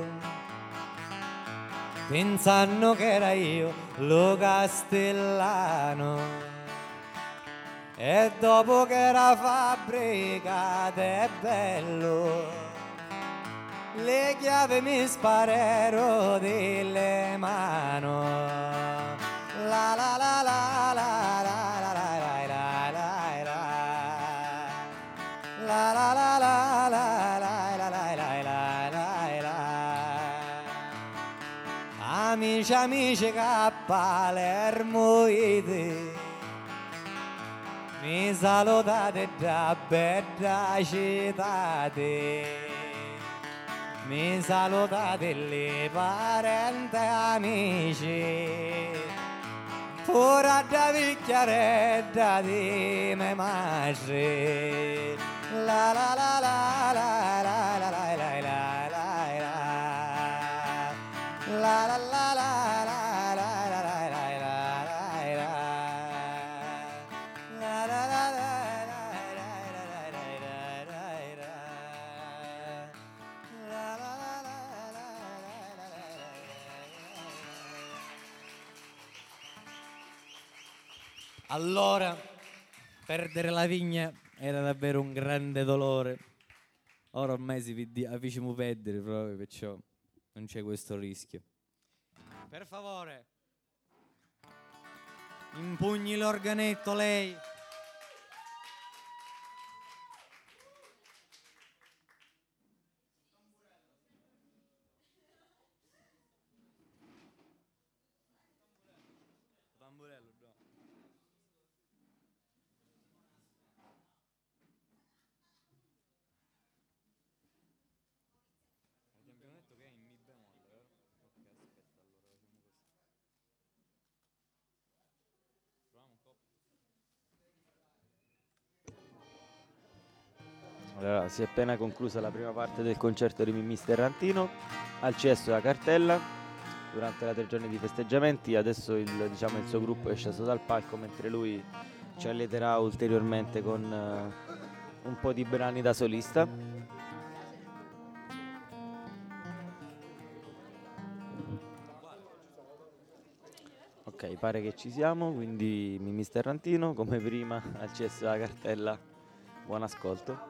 pensando che era io lo castellano, e dopo che era fabbricata è bello, le chiavi mi sparero delle mani, la la la la la la la la la la la la la la la la la. Amici amici che a Palermo ide, mi salutate da bella città, mi salutate le parenti amici, ora da vecchiaretta di me madre, la la la la la la la la la la la la la la. Allora, perdere la vigna era davvero un grande dolore. Ora ormai si vedi, facciamo perdere proprio, perciò non c'è questo rischio. Per favore, impugni l'organetto lei. Tamburello, no. Abbiamo detto che è in mi bemolle, vero? Ok, aspetta, allora facciamo così. Proviamo un po'.
Allora, si è appena conclusa la prima parte del concerto di Mimì Sterrantino al cesso della Cartella durante la tre giorni di festeggiamenti. Adesso il, diciamo, il suo gruppo è sceso dal palco mentre lui ci allieterà ulteriormente con uh, un po' di brani da solista. Ok, pare che ci siamo, quindi Mimì Sterrantino come prima al cesso della Cartella. Buon ascolto.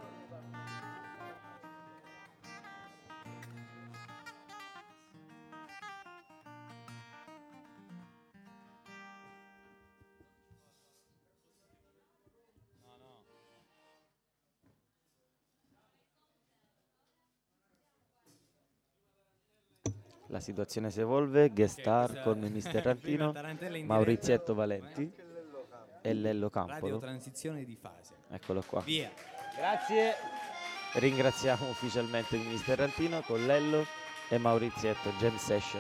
La situazione si evolve, guest star con Mimì Sterrantino, Maurizietto Valenti e Lello Campolo.
Radio transizione di fase.
Eccolo qua.
Via.
Grazie. Ringraziamo ufficialmente Mimì Sterrantino con Lello e Maurizietto, Jam Session.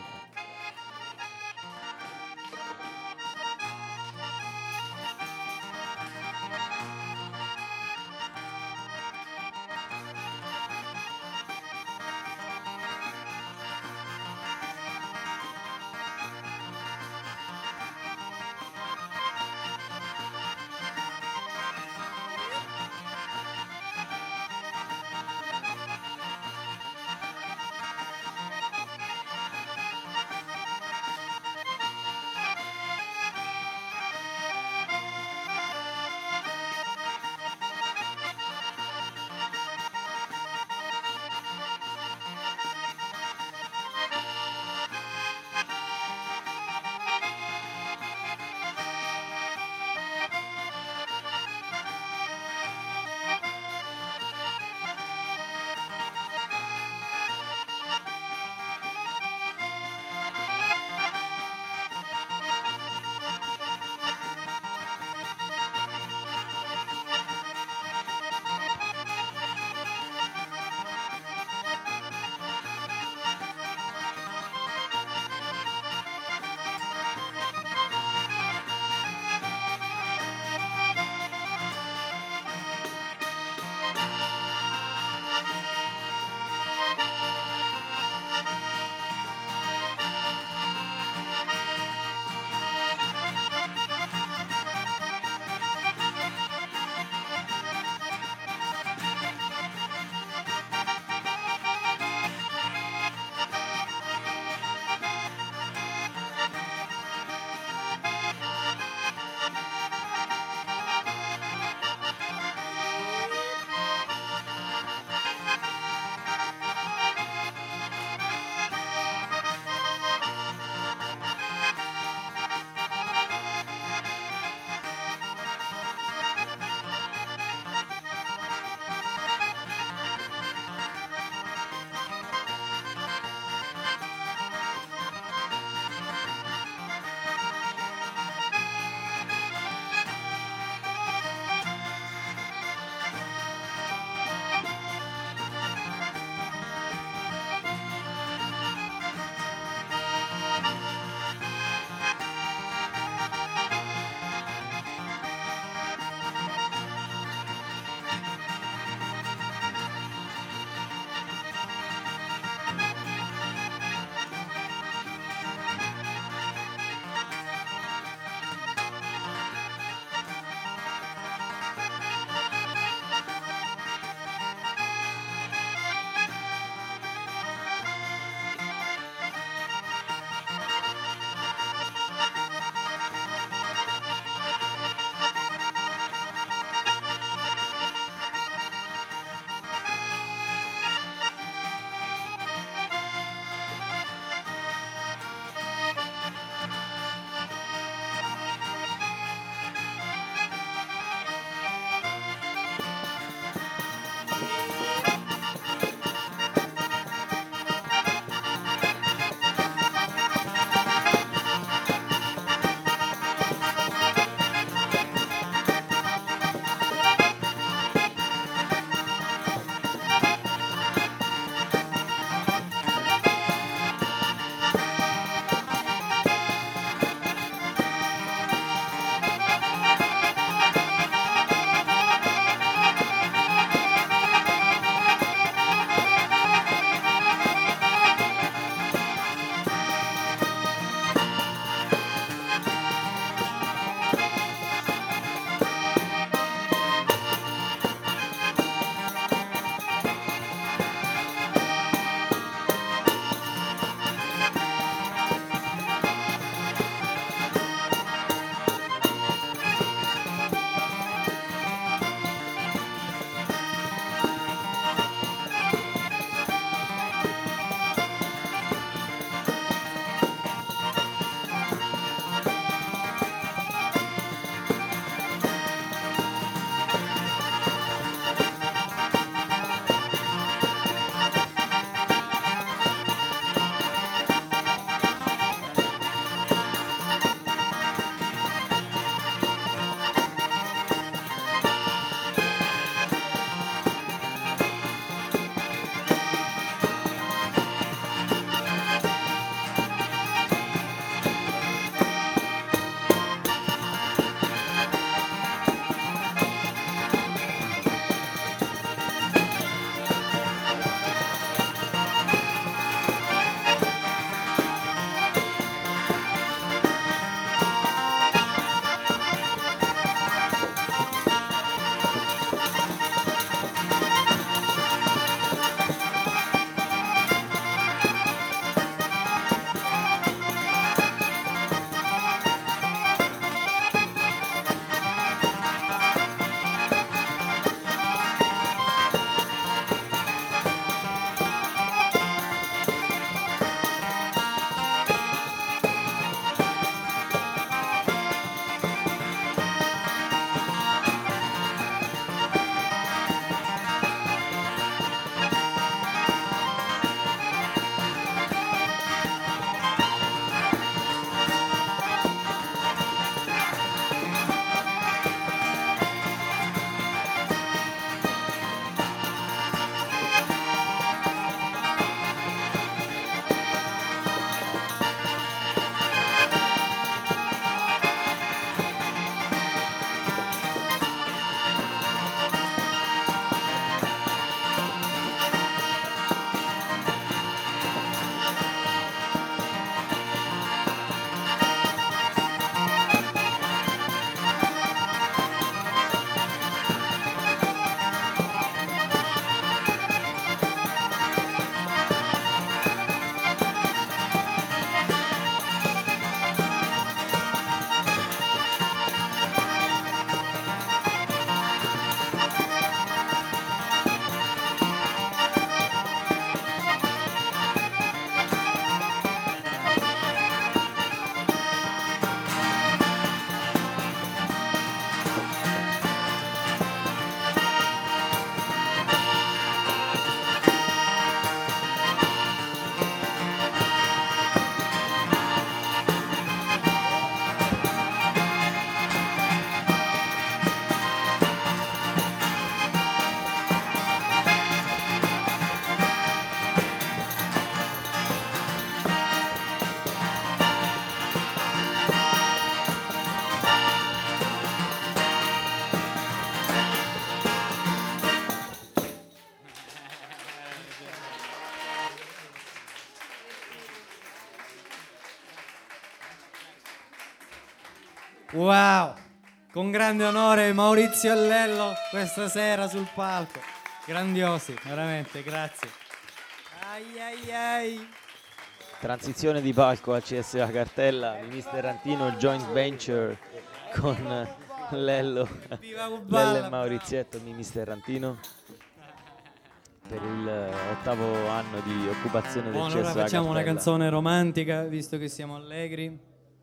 Wow, con grande onore Maurizio e Lello questa sera sul palco. Grandiosi, veramente, grazie. Ai ai ai.
Transizione di palco al C S A Cartella, di mister Rantino, joint venture con Lello, Lello e Maurizietto di mister Rantino per il ottavo anno di occupazione del
Buono,
C S A
ora
Cartella.
facciamo una canzone romantica, visto che siamo allegri.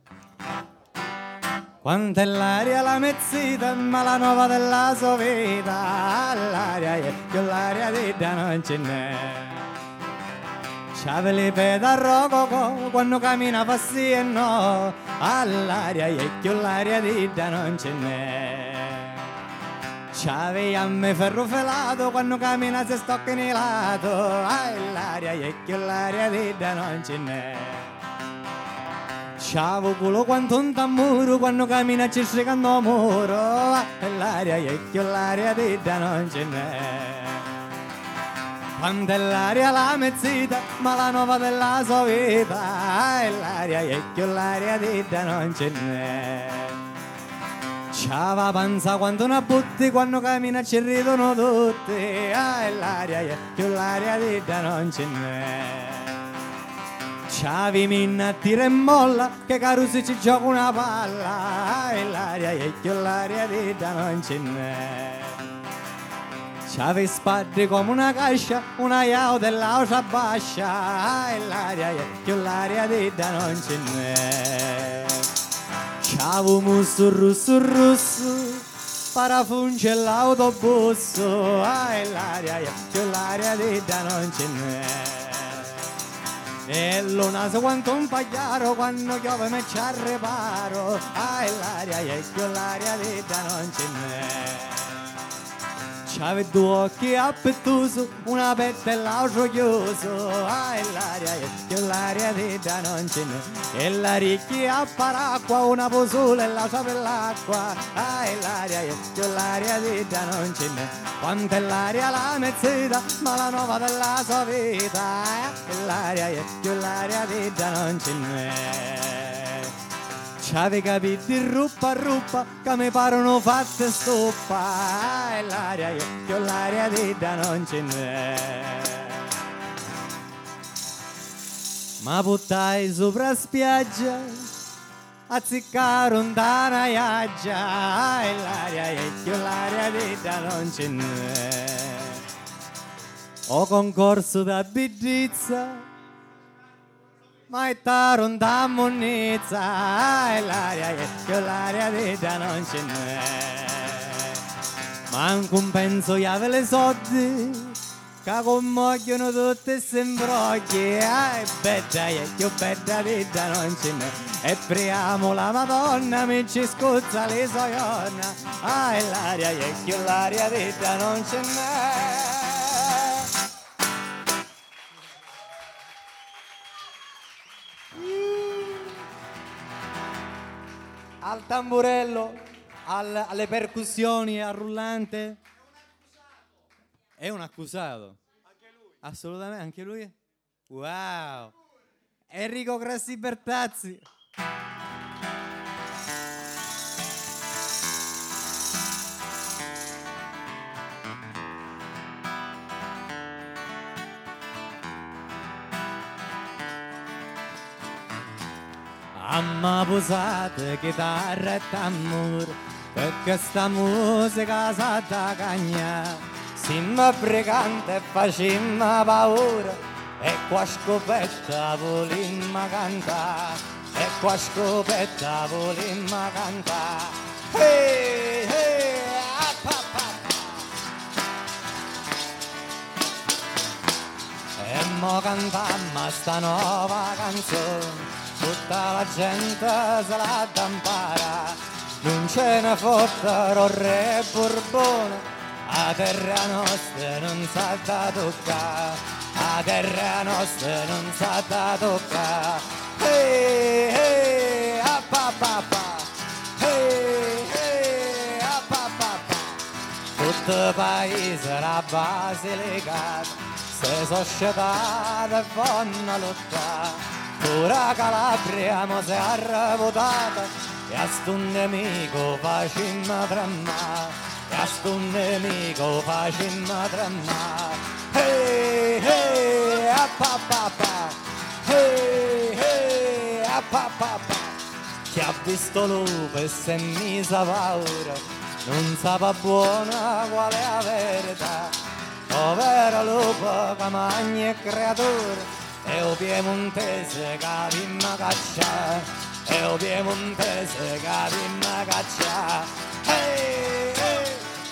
Quant'è l'aria la mezzita, ma la nuova della sua vita, all'aria e più l'aria di da non ce n'è. C'ave le peda rococo, quando cammina fa sì e no, all'aria e più l'aria di da non ce n'è. C'ave a me ferro felato, quando cammina si stocca in lato, all'aria e più l'aria di da non ce n'è. C'avo culo quanto un tamburo quando cammina ci stregando muro, e l'aria e che l'aria di da non ce n'è. Quando è l'aria la mezzita, ma la nuova della sua vita, e l'aria e che l'aria di da non ce n'è. C'ava panza quando una butti, quando cammina ci ridono tutti, e l'aria e che l'aria di da non ce n'è. C'avi minna tira e molla, che carusi ci gioca una palla, e l'aria e che l'aria di da non ce n'è. C'avi spadri come una cascia, una iao dell'altra bascia, e l'aria e che l'aria di da non ce n'è. C'avu musso russo russo, parafunge l'autobus, e l'aria e che l'aria di da non ce n'è. E lo naso quanto un pagliaro quando piove me c'ha reparo, ah, l'aria e che l'aria di da non ce n'è. C'ave due occhi appettoso, una petta e l'altro chiuso, ah, l'aria e che l'aria di da non ce n'è. E la ricchi a paracqua, una posola e l'altra per l'acqua, ah, l'aria e che l'aria di da non ce n'è. Quanto è l'aria la mezzita, ma la nuova della sua vita, e l'aria e che l'aria di da non ce n'è. C'ave capiti ruppa ruppa, che mi parono fatte stoppa, e l'aria e che l'aria di da non ce n'è. Ma buttai sopra spiaggia, a ziccare un tanaiaggia, e l'aria e che l'aria di da non ce n'è. O concorso da bellezza, ma è taro un da monnezza, e l'aria e che l'aria di da non ce n'è. Ma un compenso ave le soldi, che commogliono tutte se imbrogli, e bella e che bella di da non ce n'è. E priamo la Madonna, mi ci scuzza le soionna, ah, e l'aria e che l'aria di da non ce n'è. Al tamburello, al, alle percussioni, al rullante. È un accusato. Anche lui. Assolutamente, anche lui. Wow. Enrico Grassi Bertazzi. Amma posate chitarra e tamburo, perché sta musica sa da cagna. Simma pregante e facimma paura, e qua scopetta volimma cantare, e qua scopetta volimma cantare. Hey, hey, ah, pa, pa, pa. E mo cantamma sta nuova canzone, tutta la gente se la dampara, non ce ne fottero re Borbone, a terra nostra non sa da toccare, a terra nostra non sa da toccare. Hey, hey, ah, pa, pa, pa. Hey, hey, ah, pa, pa, pa. Tutto il paese la Basilicata, se sono scetate e vanno a lottare. Ora Calabria mo si è arrabutata, e a sto nemico facimmo tremà, e a sto nemico facimmo tremà. Hey, hey, a pa pa pa, hey, hey, a pa pa pa. Chi ha visto lupo e si è misa paura, non sapeva buona qual è la verità. Povero lupo che mangia creature, e o piemontese che vimma caccia, e o piemontese che vimma caccia. Hey, hey.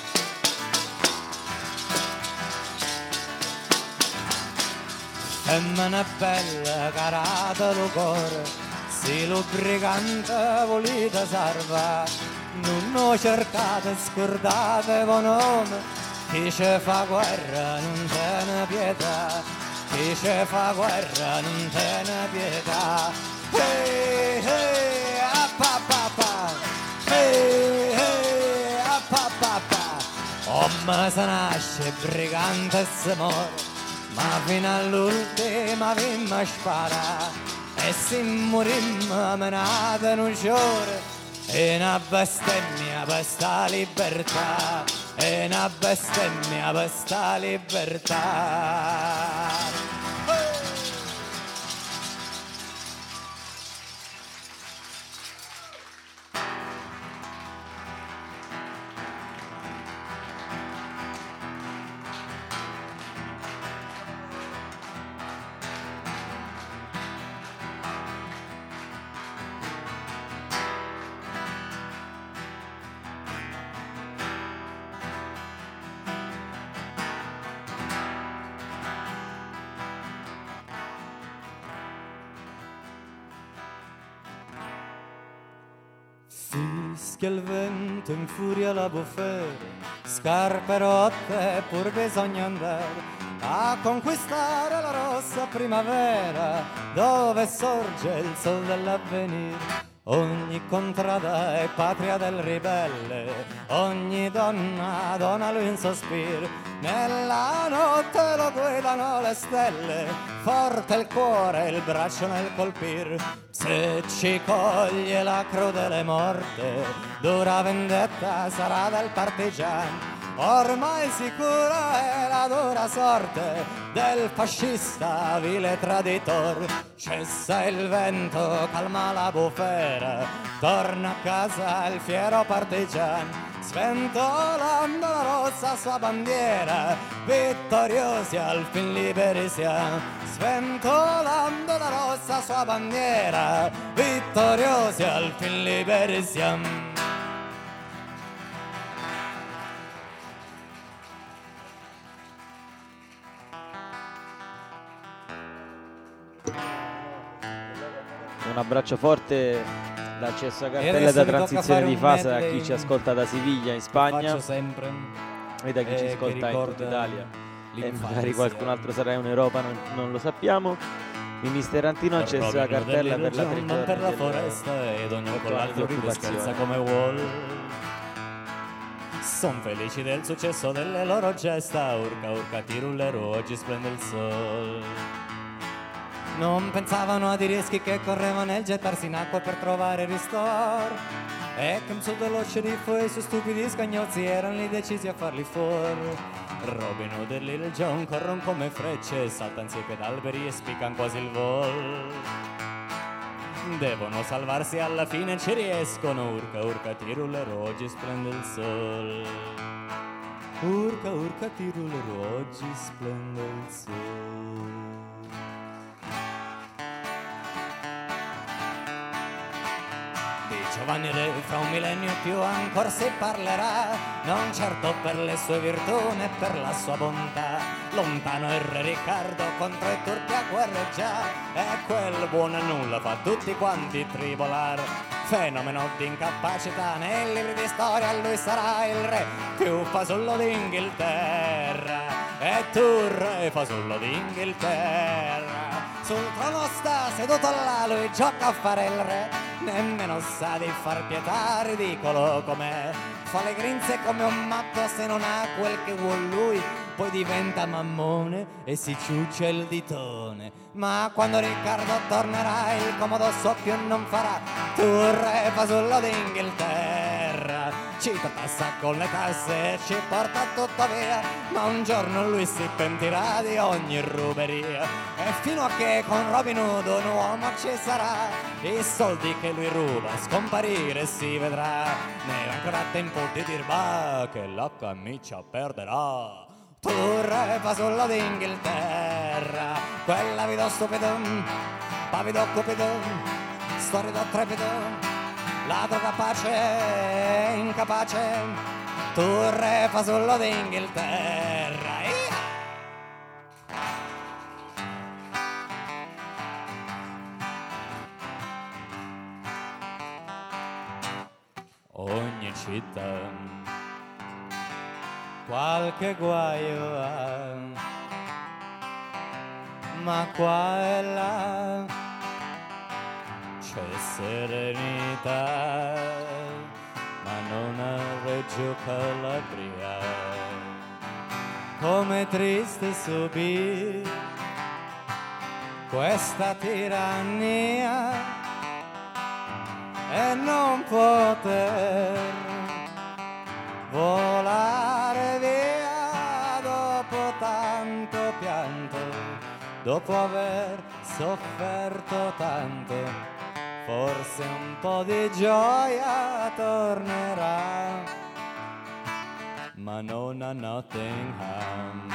Femmina bella carata lo cuore, si lubricante volete salva, non ho cercate scordate con nome. Chi ci fa guerra non te ne pietà, chi ci fa guerra non te ne pietà. Hey, hey, a pa pa pa, hey, hey, a pa pa pa. Uomo se nasce brigante e si muore, ma fino all'ultima vimma spara, e si morimmo menate non c'ore, e una bestemmia per sta libertà, e una bestemmia per sta libertà. Fischia il vento, infuria la bufera, scarpe rotte pur bisogna andare a conquistare la rossa primavera, dove sorge il sol dell'avvenire. Ogni contrada è patria del ribelle, ogni donna dona lui un sospiro, nella notte lo guidano le stelle, forte il cuore e il braccio nel colpir. Se ci coglie la crudele morte, dura vendetta sarà del partigiano, ormai sicura è la dura sorte del fascista vile traditor. Cessa il vento, calma la bufera, torna a casa il fiero partigiano, sventolando la rossa sua bandiera, vittoriosi al fin liberi siamo, sventolando la rossa sua bandiera, vittoriosi al fin liberi siamo.
Un abbraccio forte dal Cesso a Cartella e da Transizione di Fase a chi ci ascolta da Siviglia in Spagna e da chi ci ascolta in tutta Italia, e magari qualcun altro sarà in Europa, non, non lo sappiamo. Il mister Antino ha Cesso a Cartella per la tre giorni
per la foresta ed ognuno con l'altro ride scherza come vuol. Son felici del successo delle loro gesta, urca urca ti rullerò, oggi splende il sol. Non pensavano a tedeschi che correvano nel gettarsi in acqua per trovare ristoro, e che su dello sceriffo e i suoi stupidi scagnozzi erano lì decisi a farli fuori. Robin Hood e Little John corrono come frecce, saltano siepe d'alberi e spiccano quasi il vol. Devono salvarsi, alla fine ci riescono, urca urca ti rullerò, oggi splende il sol. Urca urca ti rullerò, oggi splende il sol. Giovanni Re fra un millennio e più ancora si parlerà, non certo per le sue virtù né per la sua bontà. Lontano il re Riccardo contro i turchi a guerreggiare, e quel buono a nulla fa tutti quanti tribolar. Fenomeno di incapacità, nei libri di storia lui sarà il re più fasullo d'Inghilterra, e tu re fasullo d'Inghilterra. Sul trono sta seduto là, lui gioca a fare il re, nemmeno sa di far pietà, ridicolo com'è. Fa le grinze come un matto, se non ha quel che vuol lui poi diventa mammone e si ciuccia il ditone. Ma quando Riccardo tornerà il comodo soffio non farà, tu re fasullo d'Inghilterra, ci tassa con le tasse e ci porta tutto via, ma un giorno lui si pentirà di ogni ruberia, e fino a che con Robin Hood un uomo ci sarà, i soldi che lui ruba scomparire si vedrà, neanche da tempo di dir bah che la camicia perderà. Tu re fasullo d'Inghilterra, quella vi do stupido, pavido cupido, storido trepido, ladro capace, incapace, tu re fasullo d'Inghilterra. Ia! Ogni città qualche guaio ha, ma qua e là c'è serenità, ma non a Reggio Calabria. Come triste subì questa tirannia e non poter volare via dopo tanto pianto, dopo aver sofferto tanto, forse un po' di gioia tornerà, ma non a Nottingham.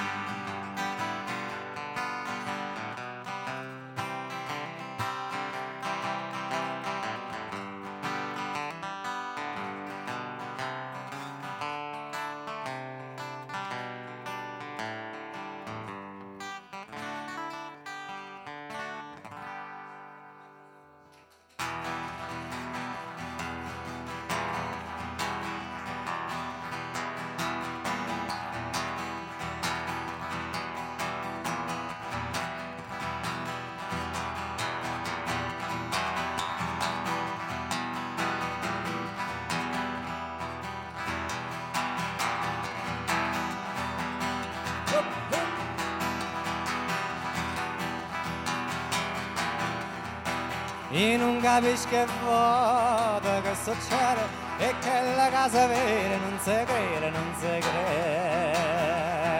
E non capisci che vuoto che succede e che la casa vera non si crede, non si crede.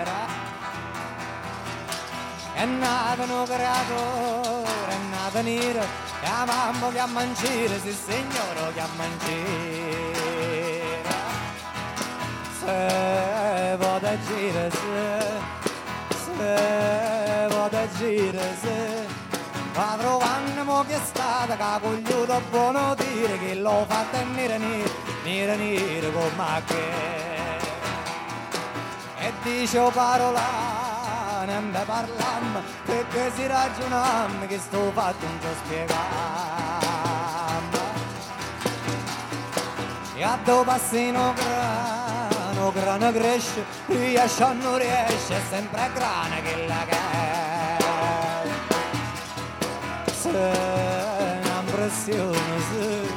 È nato un creatore, è nato nero, e a mamma che a mangiare, sì signore che a mangiare. Se può agire, se, se può agire, se. Ma trovando mo che è stata che ha cogliuto buono dire che l'ho fatta nera nera, nera nera come che. E dice o parola, ne me parlammo, perché si ragionammo che sto fatto non ci spiegam. E a dove passino grano, grano cresce, riesce a non riesce, è sempre grana che la che. Un'impressione se,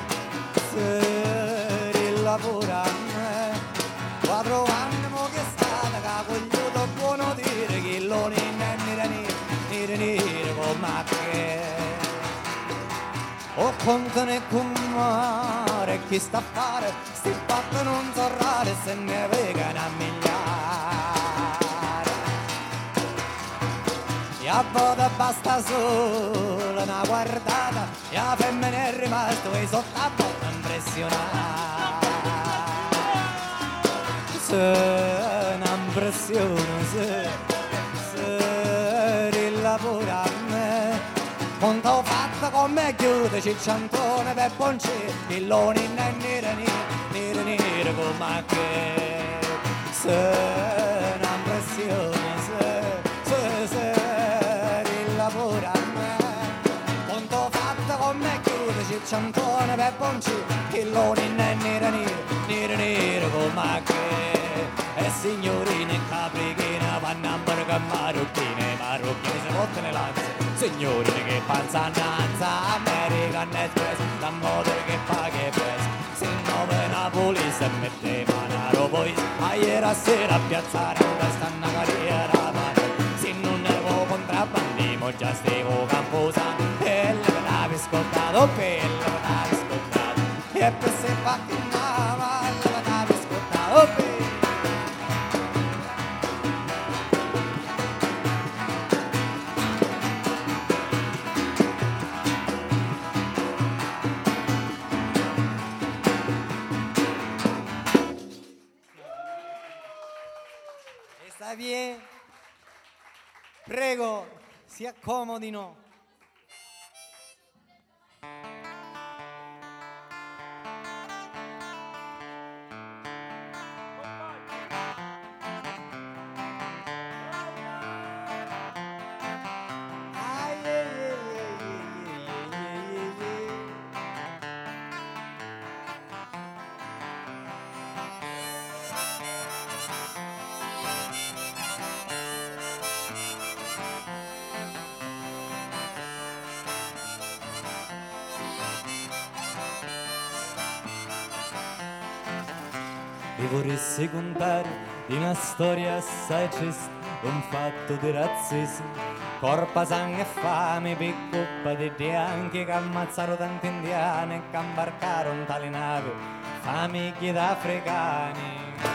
se rillavora a me, quattro anni mo che è stata che ha cogliuto buono dire che lo ninne nire nire, nire nire come che. O conto né con mare, chi sta a fare, sti pappe non so rare, se ne vegano a migliare. E a volte basta solo una guardata, e la femmina è rimasto e sotto a volte impressionata. Se un'impressione, se, se rillavora a me, quanto ho fatto con me chiude cicciantone per ponce, pilloni e nere nere, nere nere come che. Se un'impressione, se, se, se lavora a me, quanto ho fatto con me chiude cicciantone per ponci, pilloni e nere nere, nere nere come che. E signorine e caprichine vanno a hamburger marocchine, marocchine si portano le lanze, signorine che panza annanza, American Express, la moda che paga e prezzo, se no ve Napoli se metteva una poi a ieri sera a piazzare a sta una carriera se non ero contrabbandimo già stevo Camposano e l'avevi scordato per l'avevi scordato e per se pattinava l'avevi scordato per Xavier, prego, si accomodino. Vi vorresti contare di una storia assai triste, un fatto di razzismo, corpa, sangue e fame, per colpa di bianchi che ammazzarono tanti indiani e che imbarcarono tali navi, famiglie d'africani.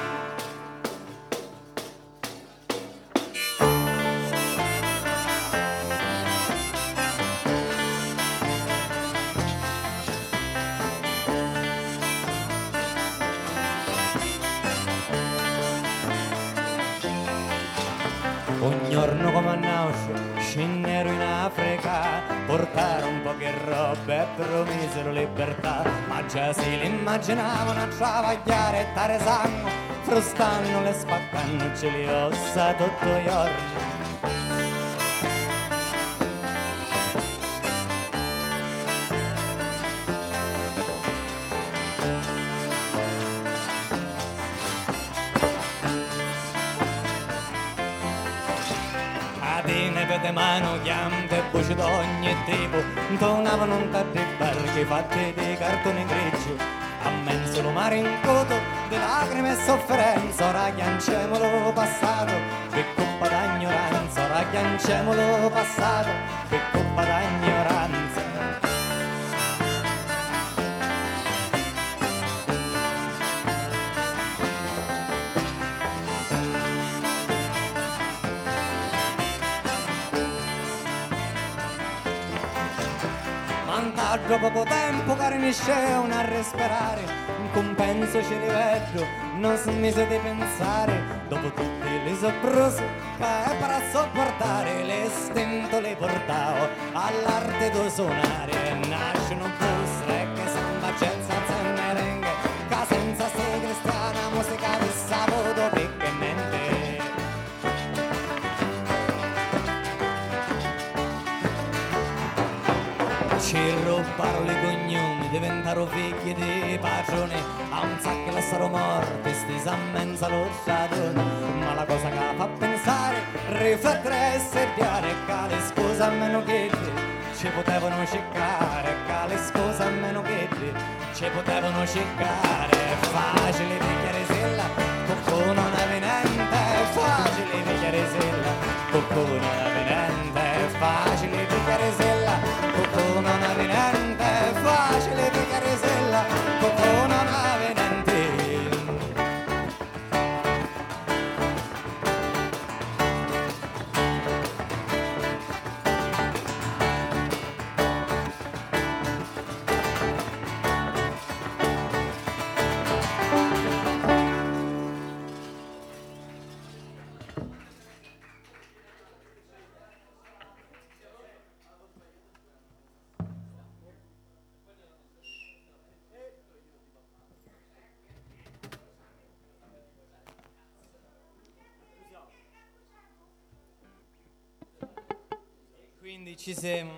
Un giorno come nasce, scennero in Africa, portarono un po' che roba e promisero libertà, ma già si l'immaginavano a travagliare e dare sangue, frustando le spaccannucce le ossa tutto i giorni. Pete mano, chiante, voci d'ogni tipo, intonavano un tappi barchi fatti di cartoni grigi, a mezzo lo mare in coto, di lacrime e sofferenza, ora chianciamolo passato, per colpa d'ignoranza, ora chianciamolo passato, per colpa d'ignoranza. Dopo poco tempo che riuscivano a respirare, in compenso ci rivedo, non smise di pensare, dopo tutti li soprusi che per sopportare l'istinto li portavo all'arte di suonare, nascono bustre che sono bacenza e merengue, che senza sti cristiana musica di sabato picchiamente. Ci rubarono i cognomi, diventarono figli di padroni, a un sacco lasciarono morti, sti sammenza lo stradone. Ma la cosa che fa pensare, riflettere e studiare, che le scuse a meno che ci potevano cercare, che le scuse a meno che ci potevano cercare. Facile picchiare sella, cocco non avvenente, facile picchiare sella, cocco non avvenente, facile picchiare sella, cocco non avvenente, facile picchiare sella, cocco non avvenente. Quindi ci siamo.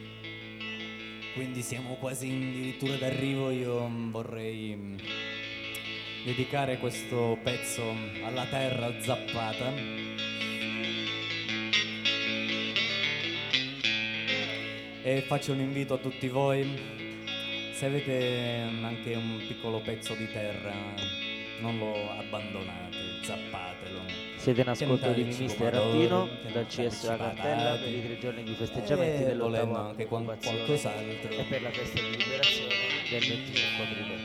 Quindi siamo quasi addirittura d'arrivo, io vorrei dedicare questo pezzo alla terra zappata. E faccio un invito a tutti voi, se avete anche un piccolo pezzo di terra, non lo abbandonate, zappatelo.
Siete in ascolto di Mister Rattino dal C S La Cartella per i tre giorni di festeggiamenti dell'ottavo
anche qualcos'altro
e per la festa di liberazione del venticinque aprile.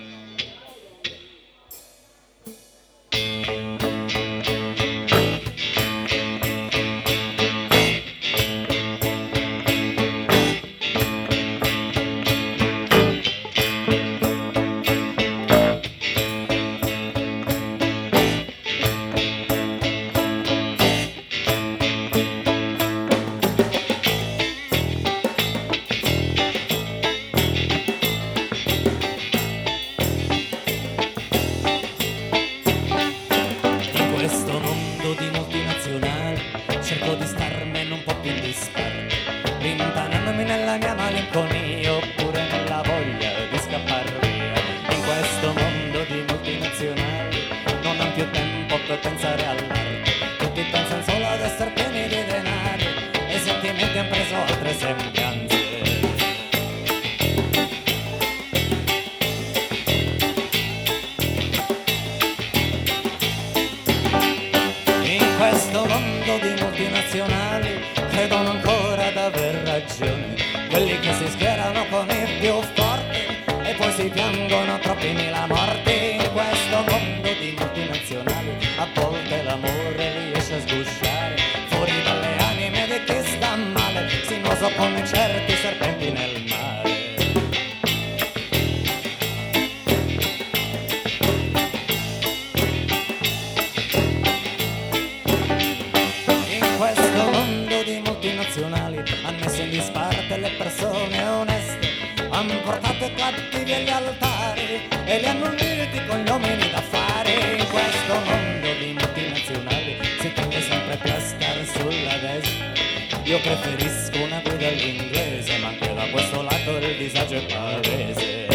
Io preferisco una guida all'inglese, ma anche da questo lato il disagio è palese.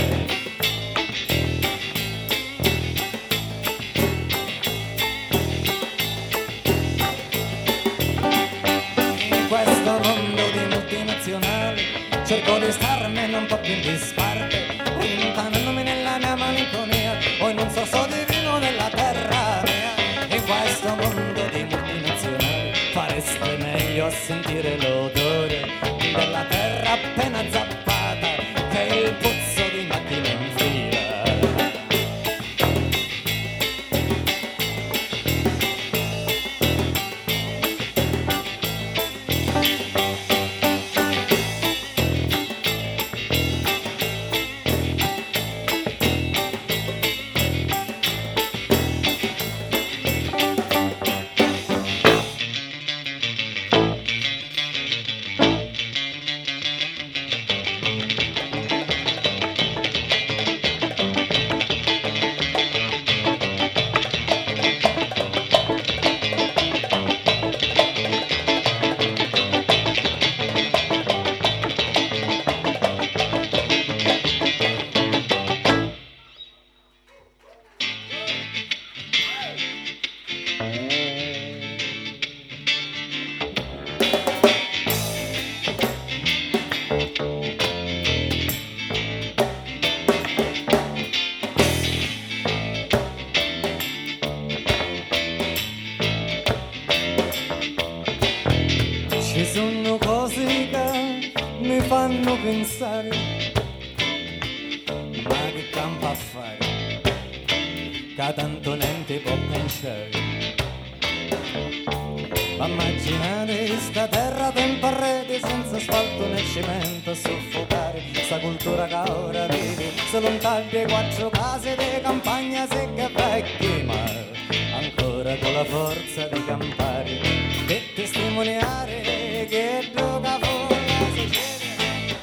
In questo mondo di multinazionali cerco di starmene un po' più in disparte, rintanandomi nella mia malinconia o in un sorso divino della terra mia. In questo mondo di multinazionali fareste meglio a sentire l'odore della terra appena zappata, che è il puzzo di macchine in fila. Ci sono cose che mi fanno pensare, ma che campo a fare, che tanto non ti può pensare. Immaginate sta terra temparrete senza asfalto né cemento a soffocare, sta cultura che ora vive, se non taglia quattro case di campagna secche e vecchie, ma ancora con la forza di campare, che testimoniare che droga fuori succede.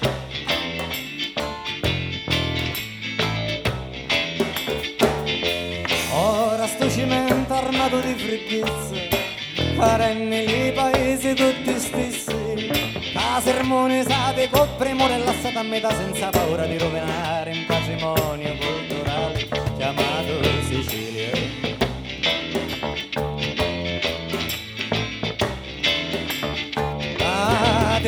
Ora sto cemento armato di freddezza, farenni lì paesi tutti stessi, case armonizzate col premore lasciate a metà senza paura di rovinare un patrimonio culturale chiamato Sicilia.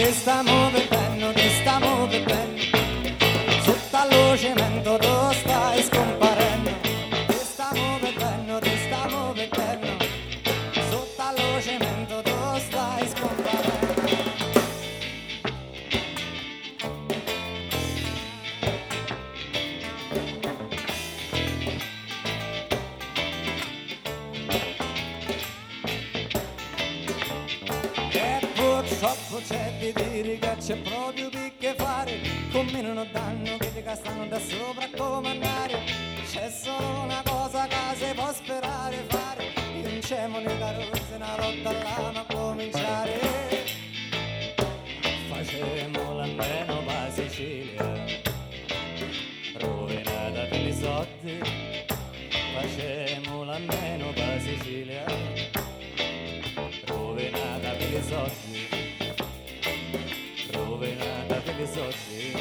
ti stiamo vedendo, ti stiamo vedendo, sotto allo cemento tu stai scomparendo, ti stiamo vedendo, ti stiamo vedendo, sotto allo cemento tu stai scomparendo. Purtroppo c'è di dire che c'è proprio di che fare, con me non danno che ti stanno da sopra a comandare, c'è solo una cosa che si può sperare fare, vinciamo le carrozze, una lotta là a cominciare, facemmo almeno per Sicilia, rovinata per i soldi, facemmo almeno per Sicilia, rovinata per i soldi, rovinata per i soldi,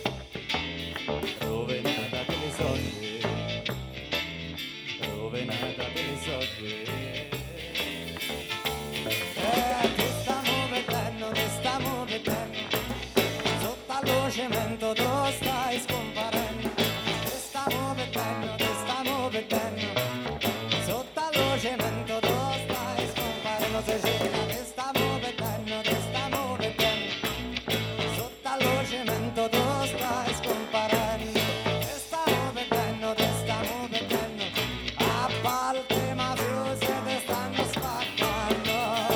rovinata per i soldi, rovinata per i soldi. Eh, ti stiamo vedendo, ti stiamo vedendo, sotto allo cemento tu stai scomparendo, ti stiamo vedendo, ti stiamo vedendo, sotto allo cemento tu stai scomparendo, se c'è ti stiamo vedendo, ti stiamo vedendo, sotto allo cemento tu stai scomparendo, ti stiamo vedendo, ti stiamo vedendo, a parte mafiose ti stanno spaccando.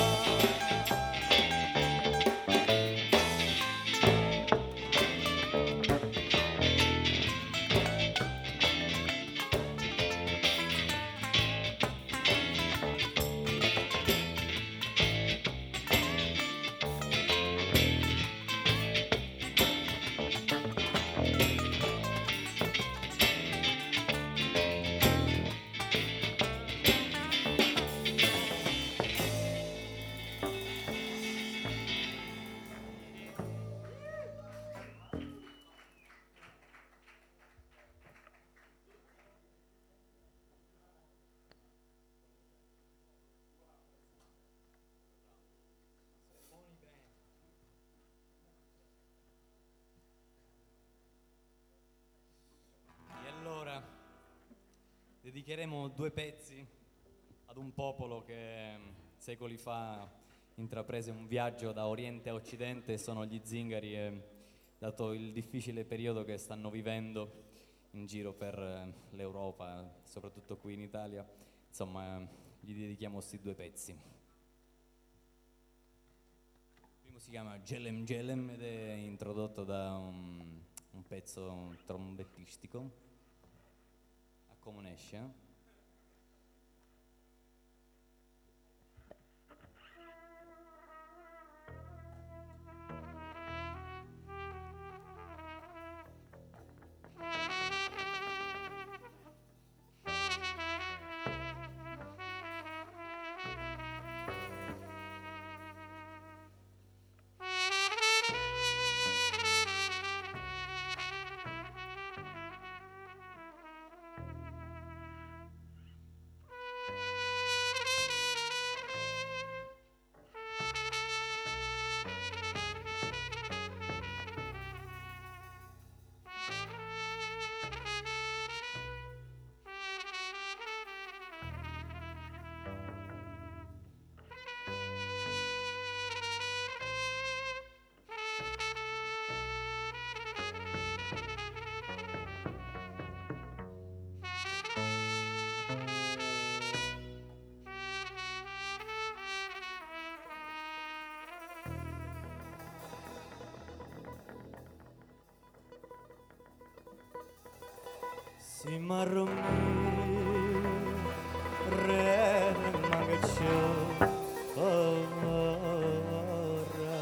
E allora dedicheremo due pezzi ad un popolo che secoli fa intraprese un viaggio da Oriente a Occidente, sono gli zingari, e dato il difficile periodo che stanno vivendo in giro per l'Europa, soprattutto qui in Italia, insomma, gli dedichiamo questi due pezzi. Il primo si chiama Gelem Gelem ed è introdotto da un, un pezzo trombettistico a Comunesce. Si marroni re magaccio ora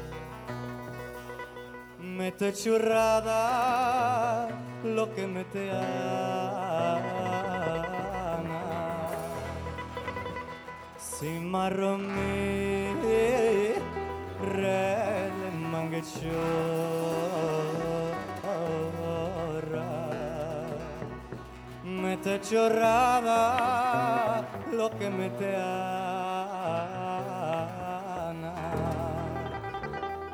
mette ciurrada lo che mette ana si marroni re magaccio mete ciorrada lo che mete ana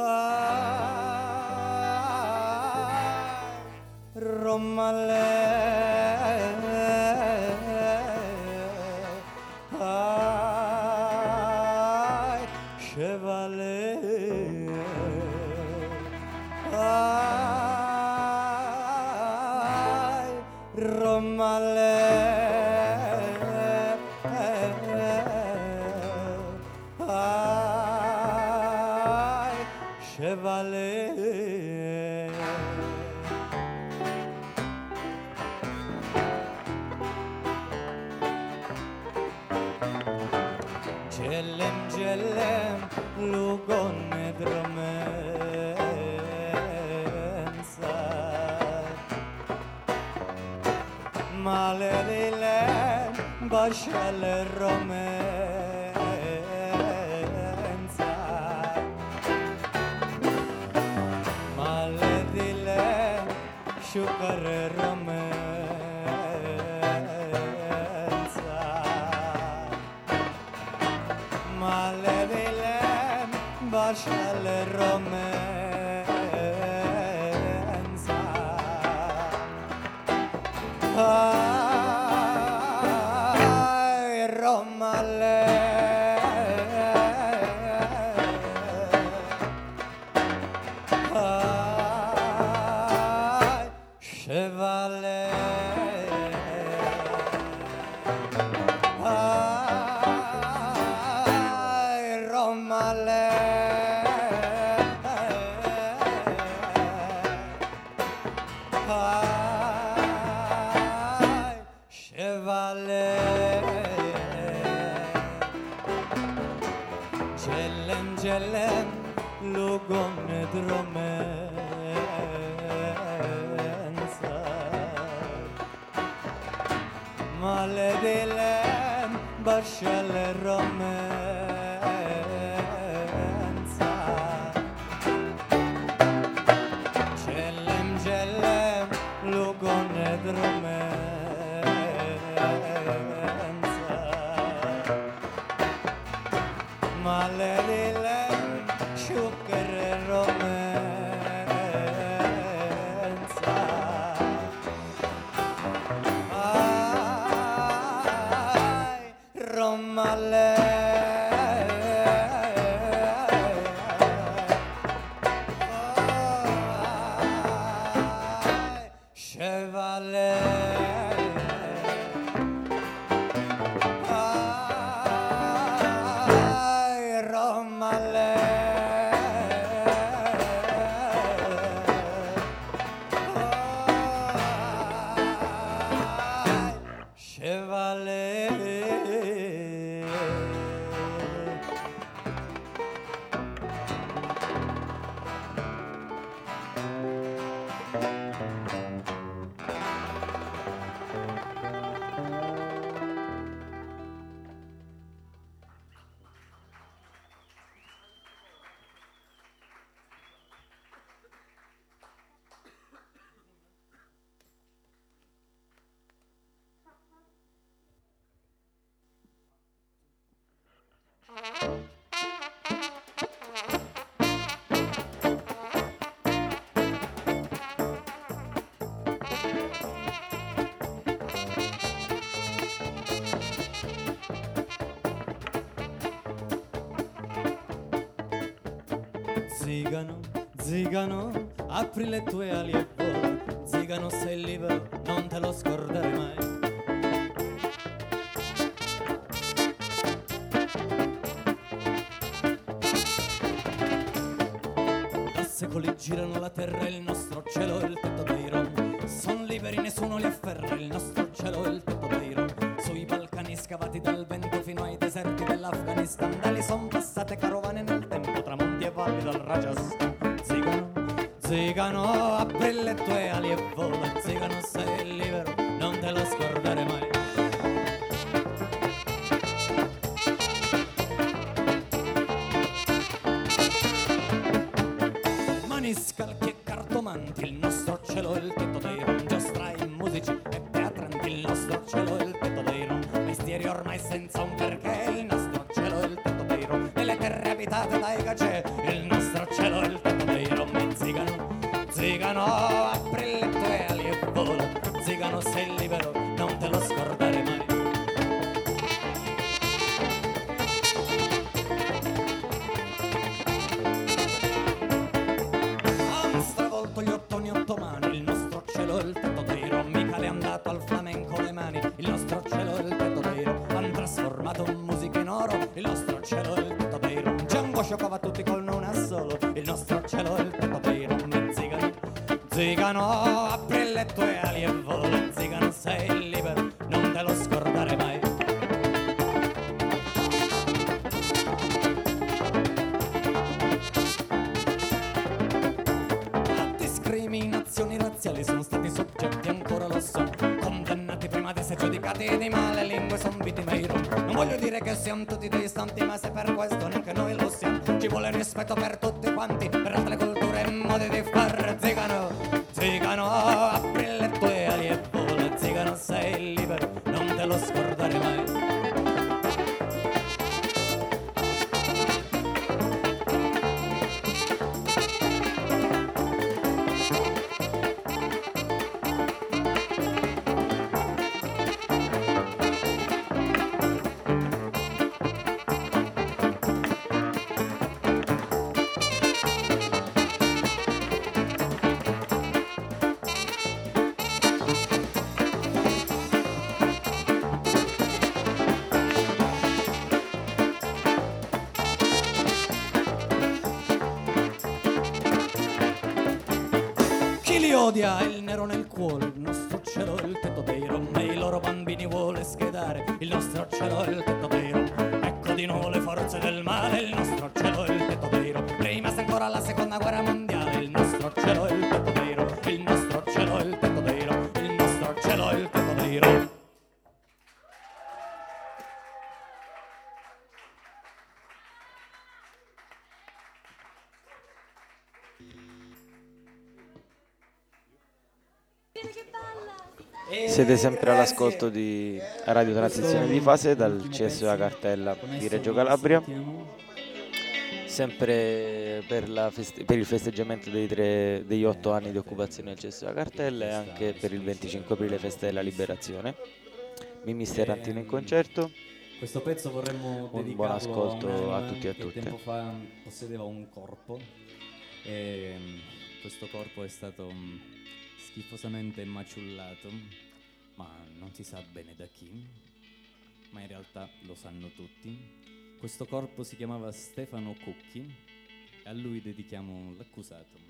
Zigano, zigano, apri le tue ali e vola. Zigano, sei libero, non te lo scordare mai. Da secoli girano la terra e il nostro cielo e il tetto dei rom. Son liberi, nessuno li afferra, il nostro cielo e il tetto dei rom. Sui Balcani scavati dal vento fino ai deserti dell'Afghanistan, da lì son passate carovane nel tempo, tramonti e valli dal Rajasthan. Zigano, zigano, apri le tue ali e vola. Zigano, sei libero, non te lo scordare mai. Maniscalchi e cartomanti, il nostro cielo e il tetto dei rom. Giostrai, musici e teatranti, il nostro cielo e il tetto dei rom. Mestieri ormai senza un perché, il nostro cielo e il tetto dei rom. E le terre abitate dai cacè, il nostro cielo e il Zigano, apri le tue ali e vola, zigano sei libero, non te lo scordare mai. Han stravolto gli ottoni ottomani, il nostro cielo è il tetto d'Iro, Micale è andato al flamenco le mani, il nostro cielo è il tetto d'Iro, han trasformato musica in oro, il nostro cielo è il tetto d'Iro, Django scioccava tutti col non a solo, il nostro cielo è il tetto d'Iro, zigano, zigano, apri le tue ali e vola, zigano sei libero, non te lo scordare mai. A discriminazioni razziali sono stati soggetti, ancora lo so, condannati prima di essere giudicati di male, lingue son vittime di rom. Non voglio dire che siamo tutti dei santi, ma se per questo neanche noi lo siamo, ci vuole rispetto per tutti quanti, per altre culture e modi di fare. Zigano, zigano, apri le tue ali e vola, zigano sei libero, non te lo scordare mai. Chi li odia il nero nel cuore, il nostro cielo è il tetto dei rom, e i loro bambini vuole schedare, il nostro cielo è il tetto dei rom. Ecco di nuovo le forze del male, il nostro cielo è il tetto dei rom. Rimasta ancora la seconda guerra mondiale, il nostro cielo è il tetto dei rom, il nostro cielo è il tetto dei rom, il nostro cielo è il tetto dei rom.
Siete sempre all'ascolto di Radio Transizione di Fase dal C S U A Cartella di Reggio Calabria, sempre per, la feste- per il festeggiamento dei tre, degli otto anni di occupazione del C S U A Cartella e anche per il venticinque aprile, festa della liberazione. Mimmi Sterrantino in concerto.
Questo pezzo vorremmo
Un
dedicarlo
buon ascolto
a, un'anima
a tutti e a
che
tutte.
tempo fa possedeva un corpo e mm, questo corpo è stato mm, schifosamente maciullato, ma non si sa bene da chi, ma in realtà lo sanno tutti. Questo corpo si chiamava Stefano Cucchi e a lui dedichiamo l'accusato.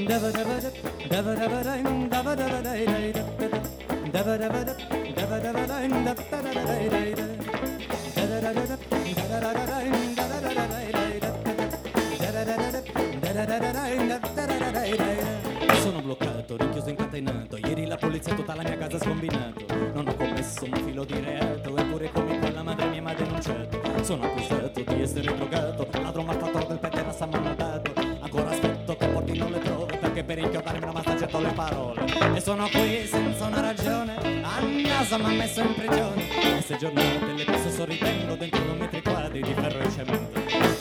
Sono bloccato, rinchiuso incatenato. Ieri la polizia tutta la mia casa ha scombinato. Non ho commesso un filo di reato, eppure come quella madre mia mi ha denunciato. Sono accusato di essere drogato, ladro malfattor del pederasta m'hanno dato. Ancora aspetto che portino le prove, perché per inchiodarmi non basta getto le parole. E sono qui senza una ragione, a naso m'ha messo in prigione. Queste giornate le passo sorridendo dentro due metri quadri di ferro e cemento.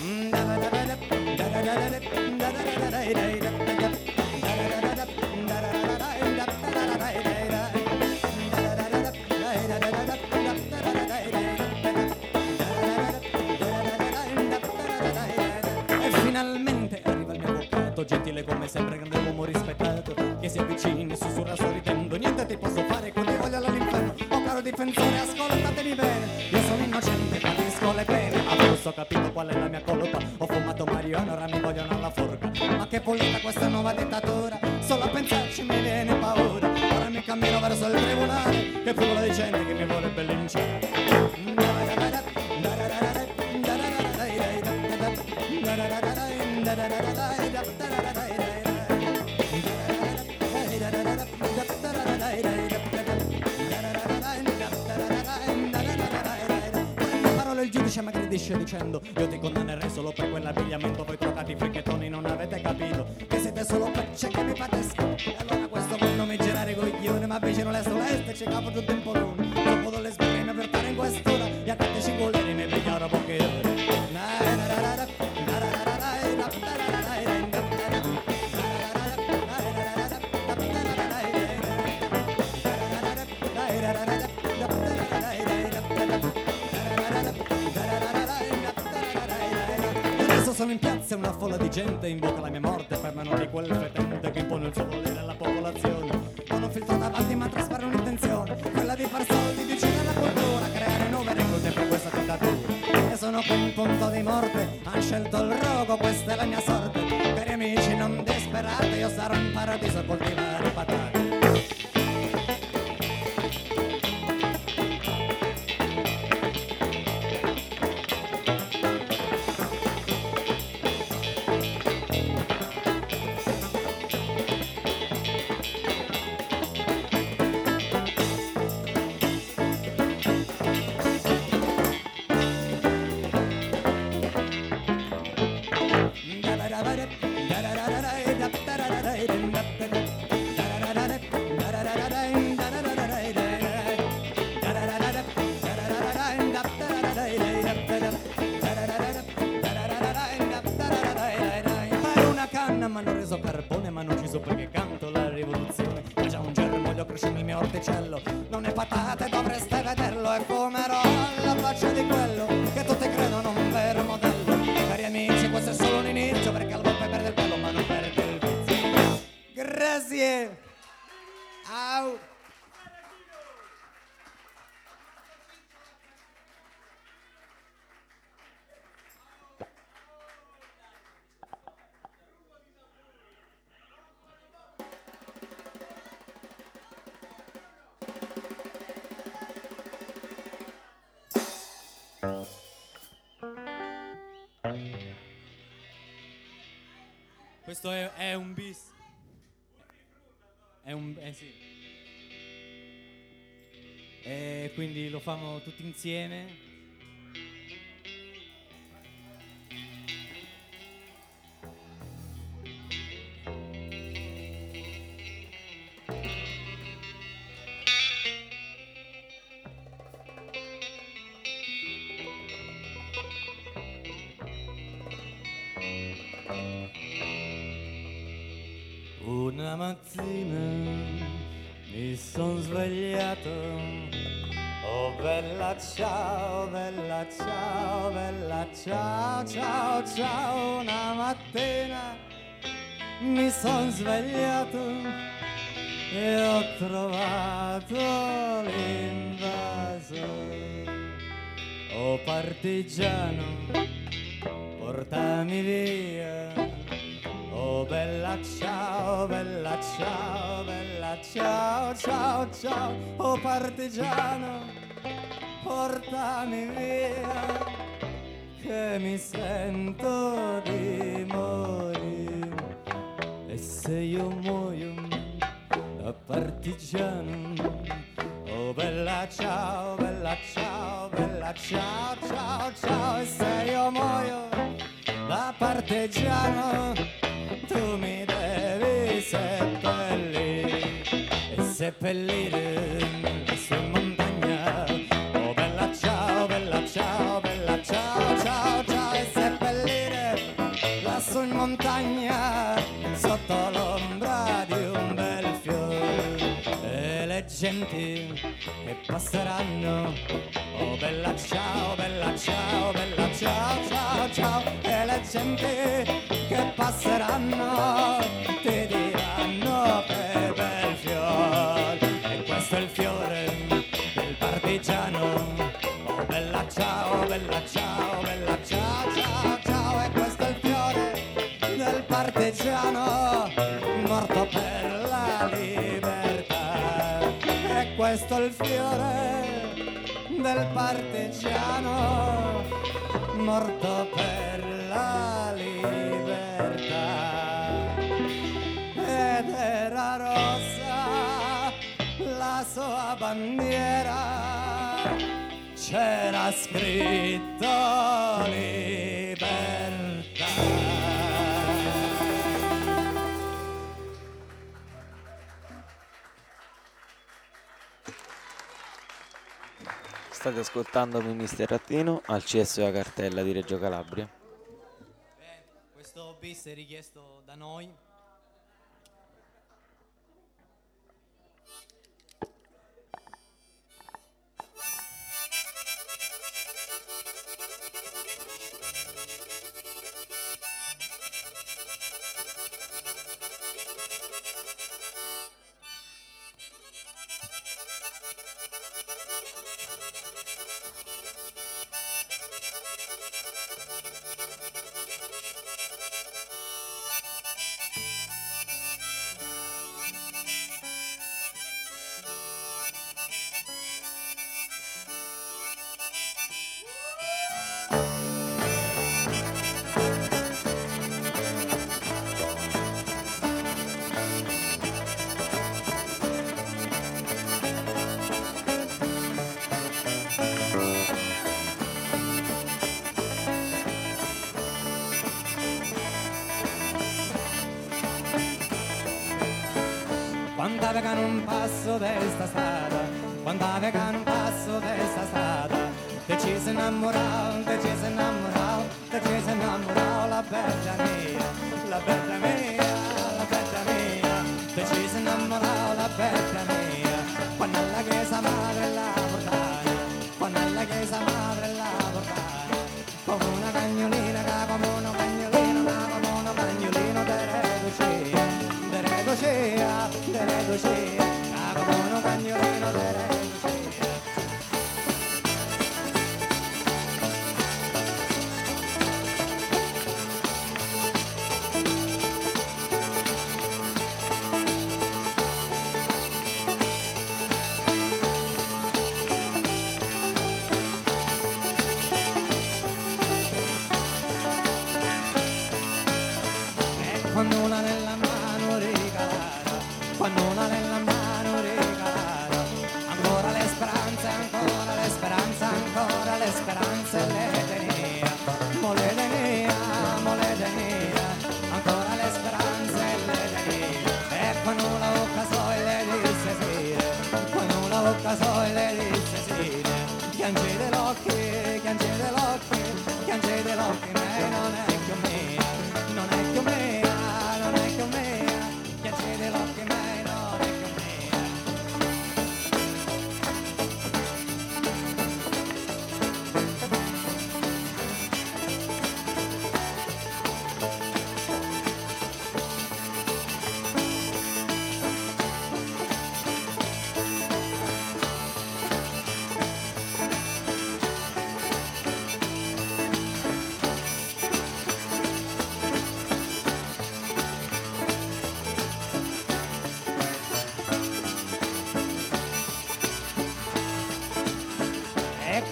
Gentile come sempre, grande uomo rispettato, che si avvicina e sussurra sorridendo. Niente ti posso fare quando ti voglio all'inferno. Oh caro difensore, ascoltatemi bene, io sono innocente, patisco le pene. Ma forse ho capito qual è la mia colpa. Ho fumato marijuana, ora mi vogliono alla forca. Ma che politica questa nuova dittatura, solo a pensarci mi viene paura. Ora mi cammino verso il tribunale, che fumo di gente che mi vorrebbe linciare. Il giudice mi aggredisce dicendo: io ti condannerei solo per quell'abbigliamento. Voi truccati fricchettoni non avete capito che siete solo pecce che mi fate schifo. E allora questo mondo mi girare i coglioni, ma vicino l'est l'est e ci capo tutto in polone. Dopo do le sberine per fare in quest'ora, gli accatti cincolini mi pigliano poche ore. Sono in piazza una folla di gente, invoca la mia morte per mano di quel fetente che impone il suo volere alla popolazione. Con un filtro davanti ma traspare un'intenzione, quella di far soldi vicino alla cultura, creare nuove reclute per questa dittatura. E sono qui in punto di morte, han scelto il rogo, questa è la mia sorte. Per amici non disperate, io sarò in paradiso a coltivare patate. Mi hanno reso carbone, mi hanno ucciso perché canto la rivoluzione. Ma già un germoglio cresce nel mio orticello, non è patate, dovreste vederlo. E fumerò alla faccia di quello che tutti credono un vero modello. Cari amici, questo è solo un inizio, perché al volpe perde il pelo ma non perde il vizio. Grazie. Au. Questo è, è un bis. È un... eh sì. E quindi lo famo tutti insieme. Una mattina mi son svegliato, oh bella ciao, bella ciao, bella ciao, ciao, ciao. Una mattina mi son svegliato e ho trovato l'invaso. Oh partigiano, portami via. Oh
Oh bella ciao, bella ciao, bella ciao, ciao, ciao. Oh partigiano, portami via, che mi sento di morire. E se io muoio da partigiano, oh bella ciao, bella ciao, bella ciao, ciao, ciao. E se io muoio da partigiano, tu mi devi seppellire, e seppellire su in montagna. Oh bella ciao, bella ciao, bella ciao, ciao, ciao. E seppellire lassù in montagna, sotto l'ombra di un bel fiore. E le genti che passeranno, oh bella ciao, bella ciao, bella ciao, ciao, ciao. E le genti che passeranno ti diranno che bel fiore. E questo è il fiore del partigiano. Oh bella ciao, bella ciao, bella ciao, ciao, ciao. E questo è il fiore del partigiano, morto per la libertà. E questo è il fiore del partigiano, morto per la libertà. Ed era rossa la sua bandiera, c'era scritto libertà.
State ascoltando Mister Rattino al C S O A Cartella di Reggio Calabria.
Beh, questo bis è richiesto da noi. Quando avevano un passo di sta strada, quando avevano un passo di sta strada, te ci sei innamorato, te ci sei innamorato, te ci sei innamorato, la bella mia, la bella mia, la bella mia, te ci sei innamorato, la bella mia. Quando alla chiesa madre la portai, quando alla chiesa madre la portai, come una cagnolina, come una cagnolina, come una cagnolina delle Lucia, delle Lucia, delle Lucia, come una cagnolina delle Lucia.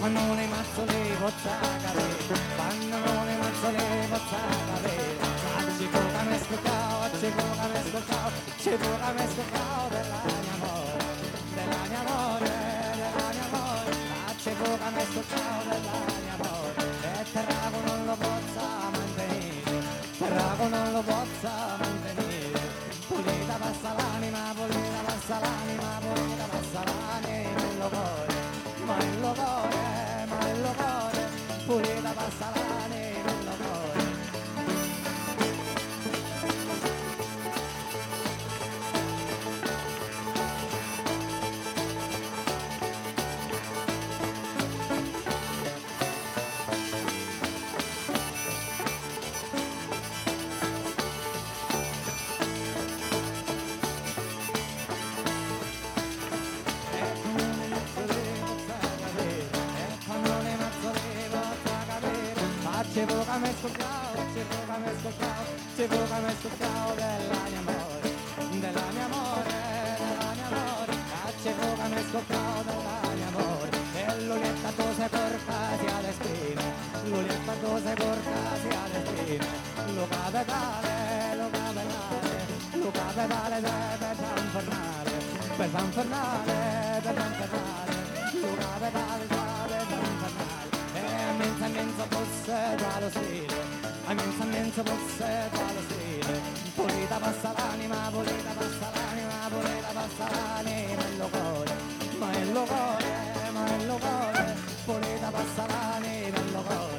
quando ne mazzoli pozzagare, quando ne mazzoli pozzagare, ci fuoca me scocciao, ci fuoca me scocciao, ci fuoca me scocciao della mia amore, della mia amore, della mia amore, ci fuoca me scocciao della mia amore, e terrago non lo possa mantenere, terrago non lo possa mantenere, pulita passa l'anima, pulita passa l'anima, pulita passa l'anima, il cuore, ma il cuore, ma il cuore, pulita passa l'anima, il cuore. Ci fuoca me scocciao, ci fuoca me scocciao, ci fuoca me scocciao della mia amore, della mia amore, della mia amore, ci fuoca me scocciao della mia amore, e l'ulietta dose porca sia le spine, l'ulietta dose porca sia le spine, lo capitale, lo capitale, lo capitale per fanfernale, per fanfernale, per fanfernale, lo capitale per fanfernale. Mensa mensa fosse già lo stile, a mensa mensa fosse già lo stile, pulita passa l'anima, pulita passa l'anima, pulita passa l'anima, il cuore, ma il cuore, ma il cuore, pulita passa l'anima, il cuore.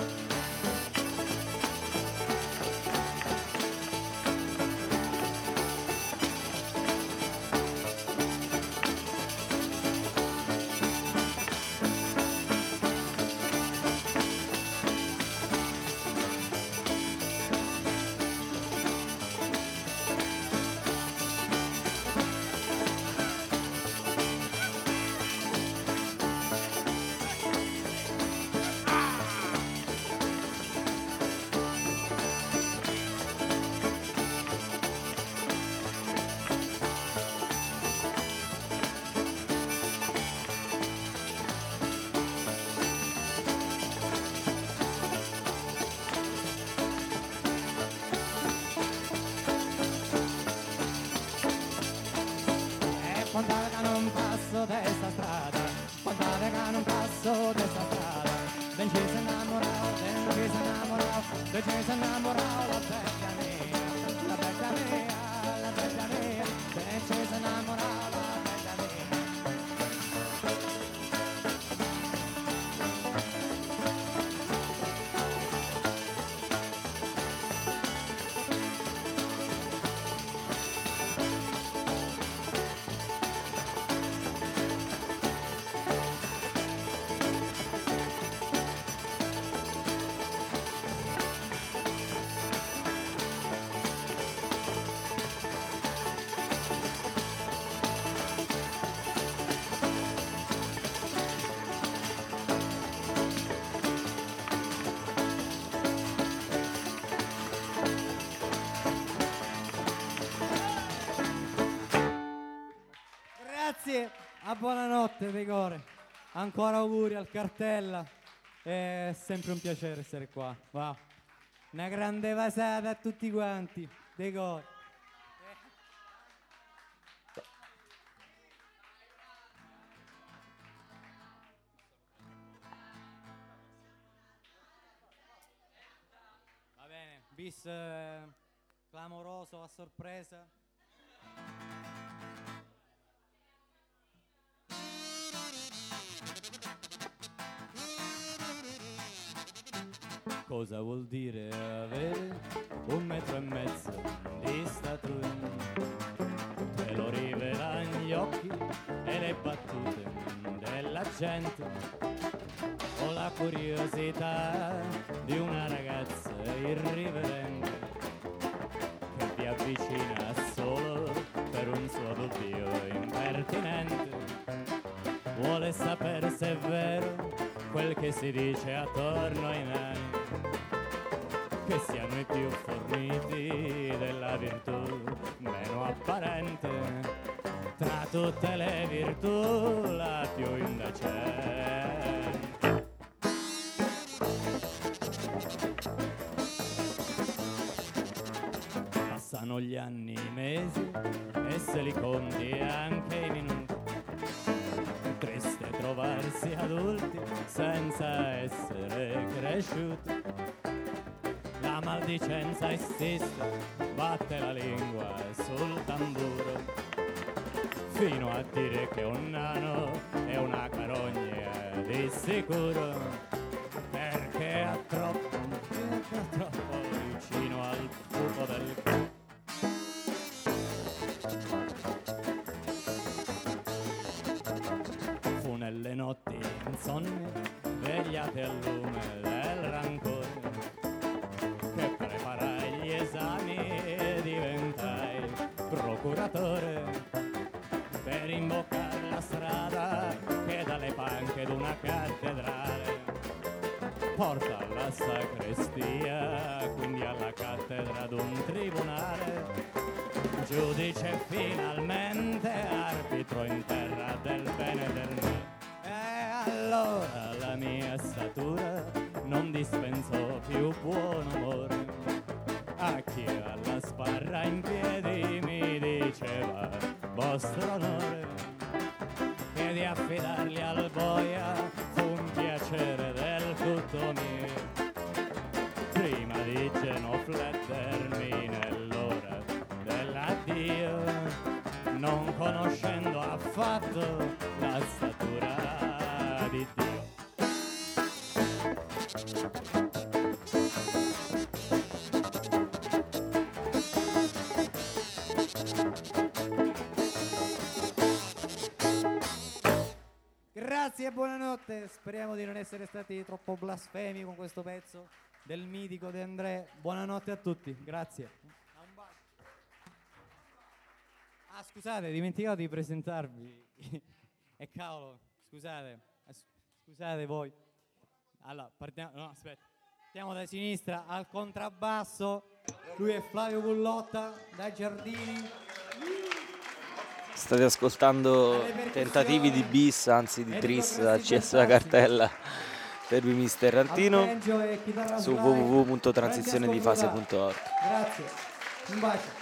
Quant'è che non passo questa strada, quant'è che non passo questa strada, ben ci sei innamorato, ben ci sei innamorato, ben ci sei innamorato, la vecchia mia, la vecchia mia, la vecchia mia, ben ci sei innamorato, la vecchia mia. Grazie, a buonanotte Pegore, ancora auguri al Cartella, è sempre un piacere essere qua, wow. Una grande vasata a tutti quanti, Pegore. Va bene, bis eh, clamoroso a sorpresa. Cosa vuol dire avere un metro e mezzo di statura? Te lo rivelano gli occhi e le battute della gente, o la curiosità di una ragazza irriverente che ti avvicina solo per un suo dubbio impertinente. Vuole sapere se è vero quel che si dice attorno ai nani, che siano i più forniti della virtù meno apparente, tra tutte le virtù la più indecente.
Passano gli anni, i mesi e se li conti anche i minuti. Triste trovarsi adulti senza essere cresciuti. La maldicenza insiste, batte la lingua sul tamburo, fino a dire che un nano è una carogna di sicuro, perché è troppo, è troppo vicino al buco del c***o. Fu nelle notti insonni, vegliate al lume del rancore, che preparai gli esami e diventai procuratore, per imboccare la strada che dalle panche d'una cattedrale porta alla sacrestia, quindi alla cattedra d'un tribunale. Giudice finalmente, arbitro in terra del bene e del male. E allora la mia statura non dispensò più buon umore a chi alla sbarra in piedi mi diceva vostro onore, e di affidarli al boia fu un piacere del tutto mio, prima di genuflettermi nell'ora dell'addio, non conoscendo affatto la statura di Dio.
Grazie e buonanotte, speriamo di non essere stati troppo blasfemi con questo pezzo del mitico De André. Buonanotte a tutti, grazie. Ah, scusate, dimenticato di presentarvi. E cavolo, scusate, scusate voi. Allora, partiamo, no, aspetta. Partiamo da sinistra, al contrabbasso. Lui è Flavio Bullotta, dai Giardini.
State ascoltando tentativi di bis, anzi di tris, al C S da Cartella per mister Rantino su w w w punto transizione di fase punto org.
Grazie, un bacio.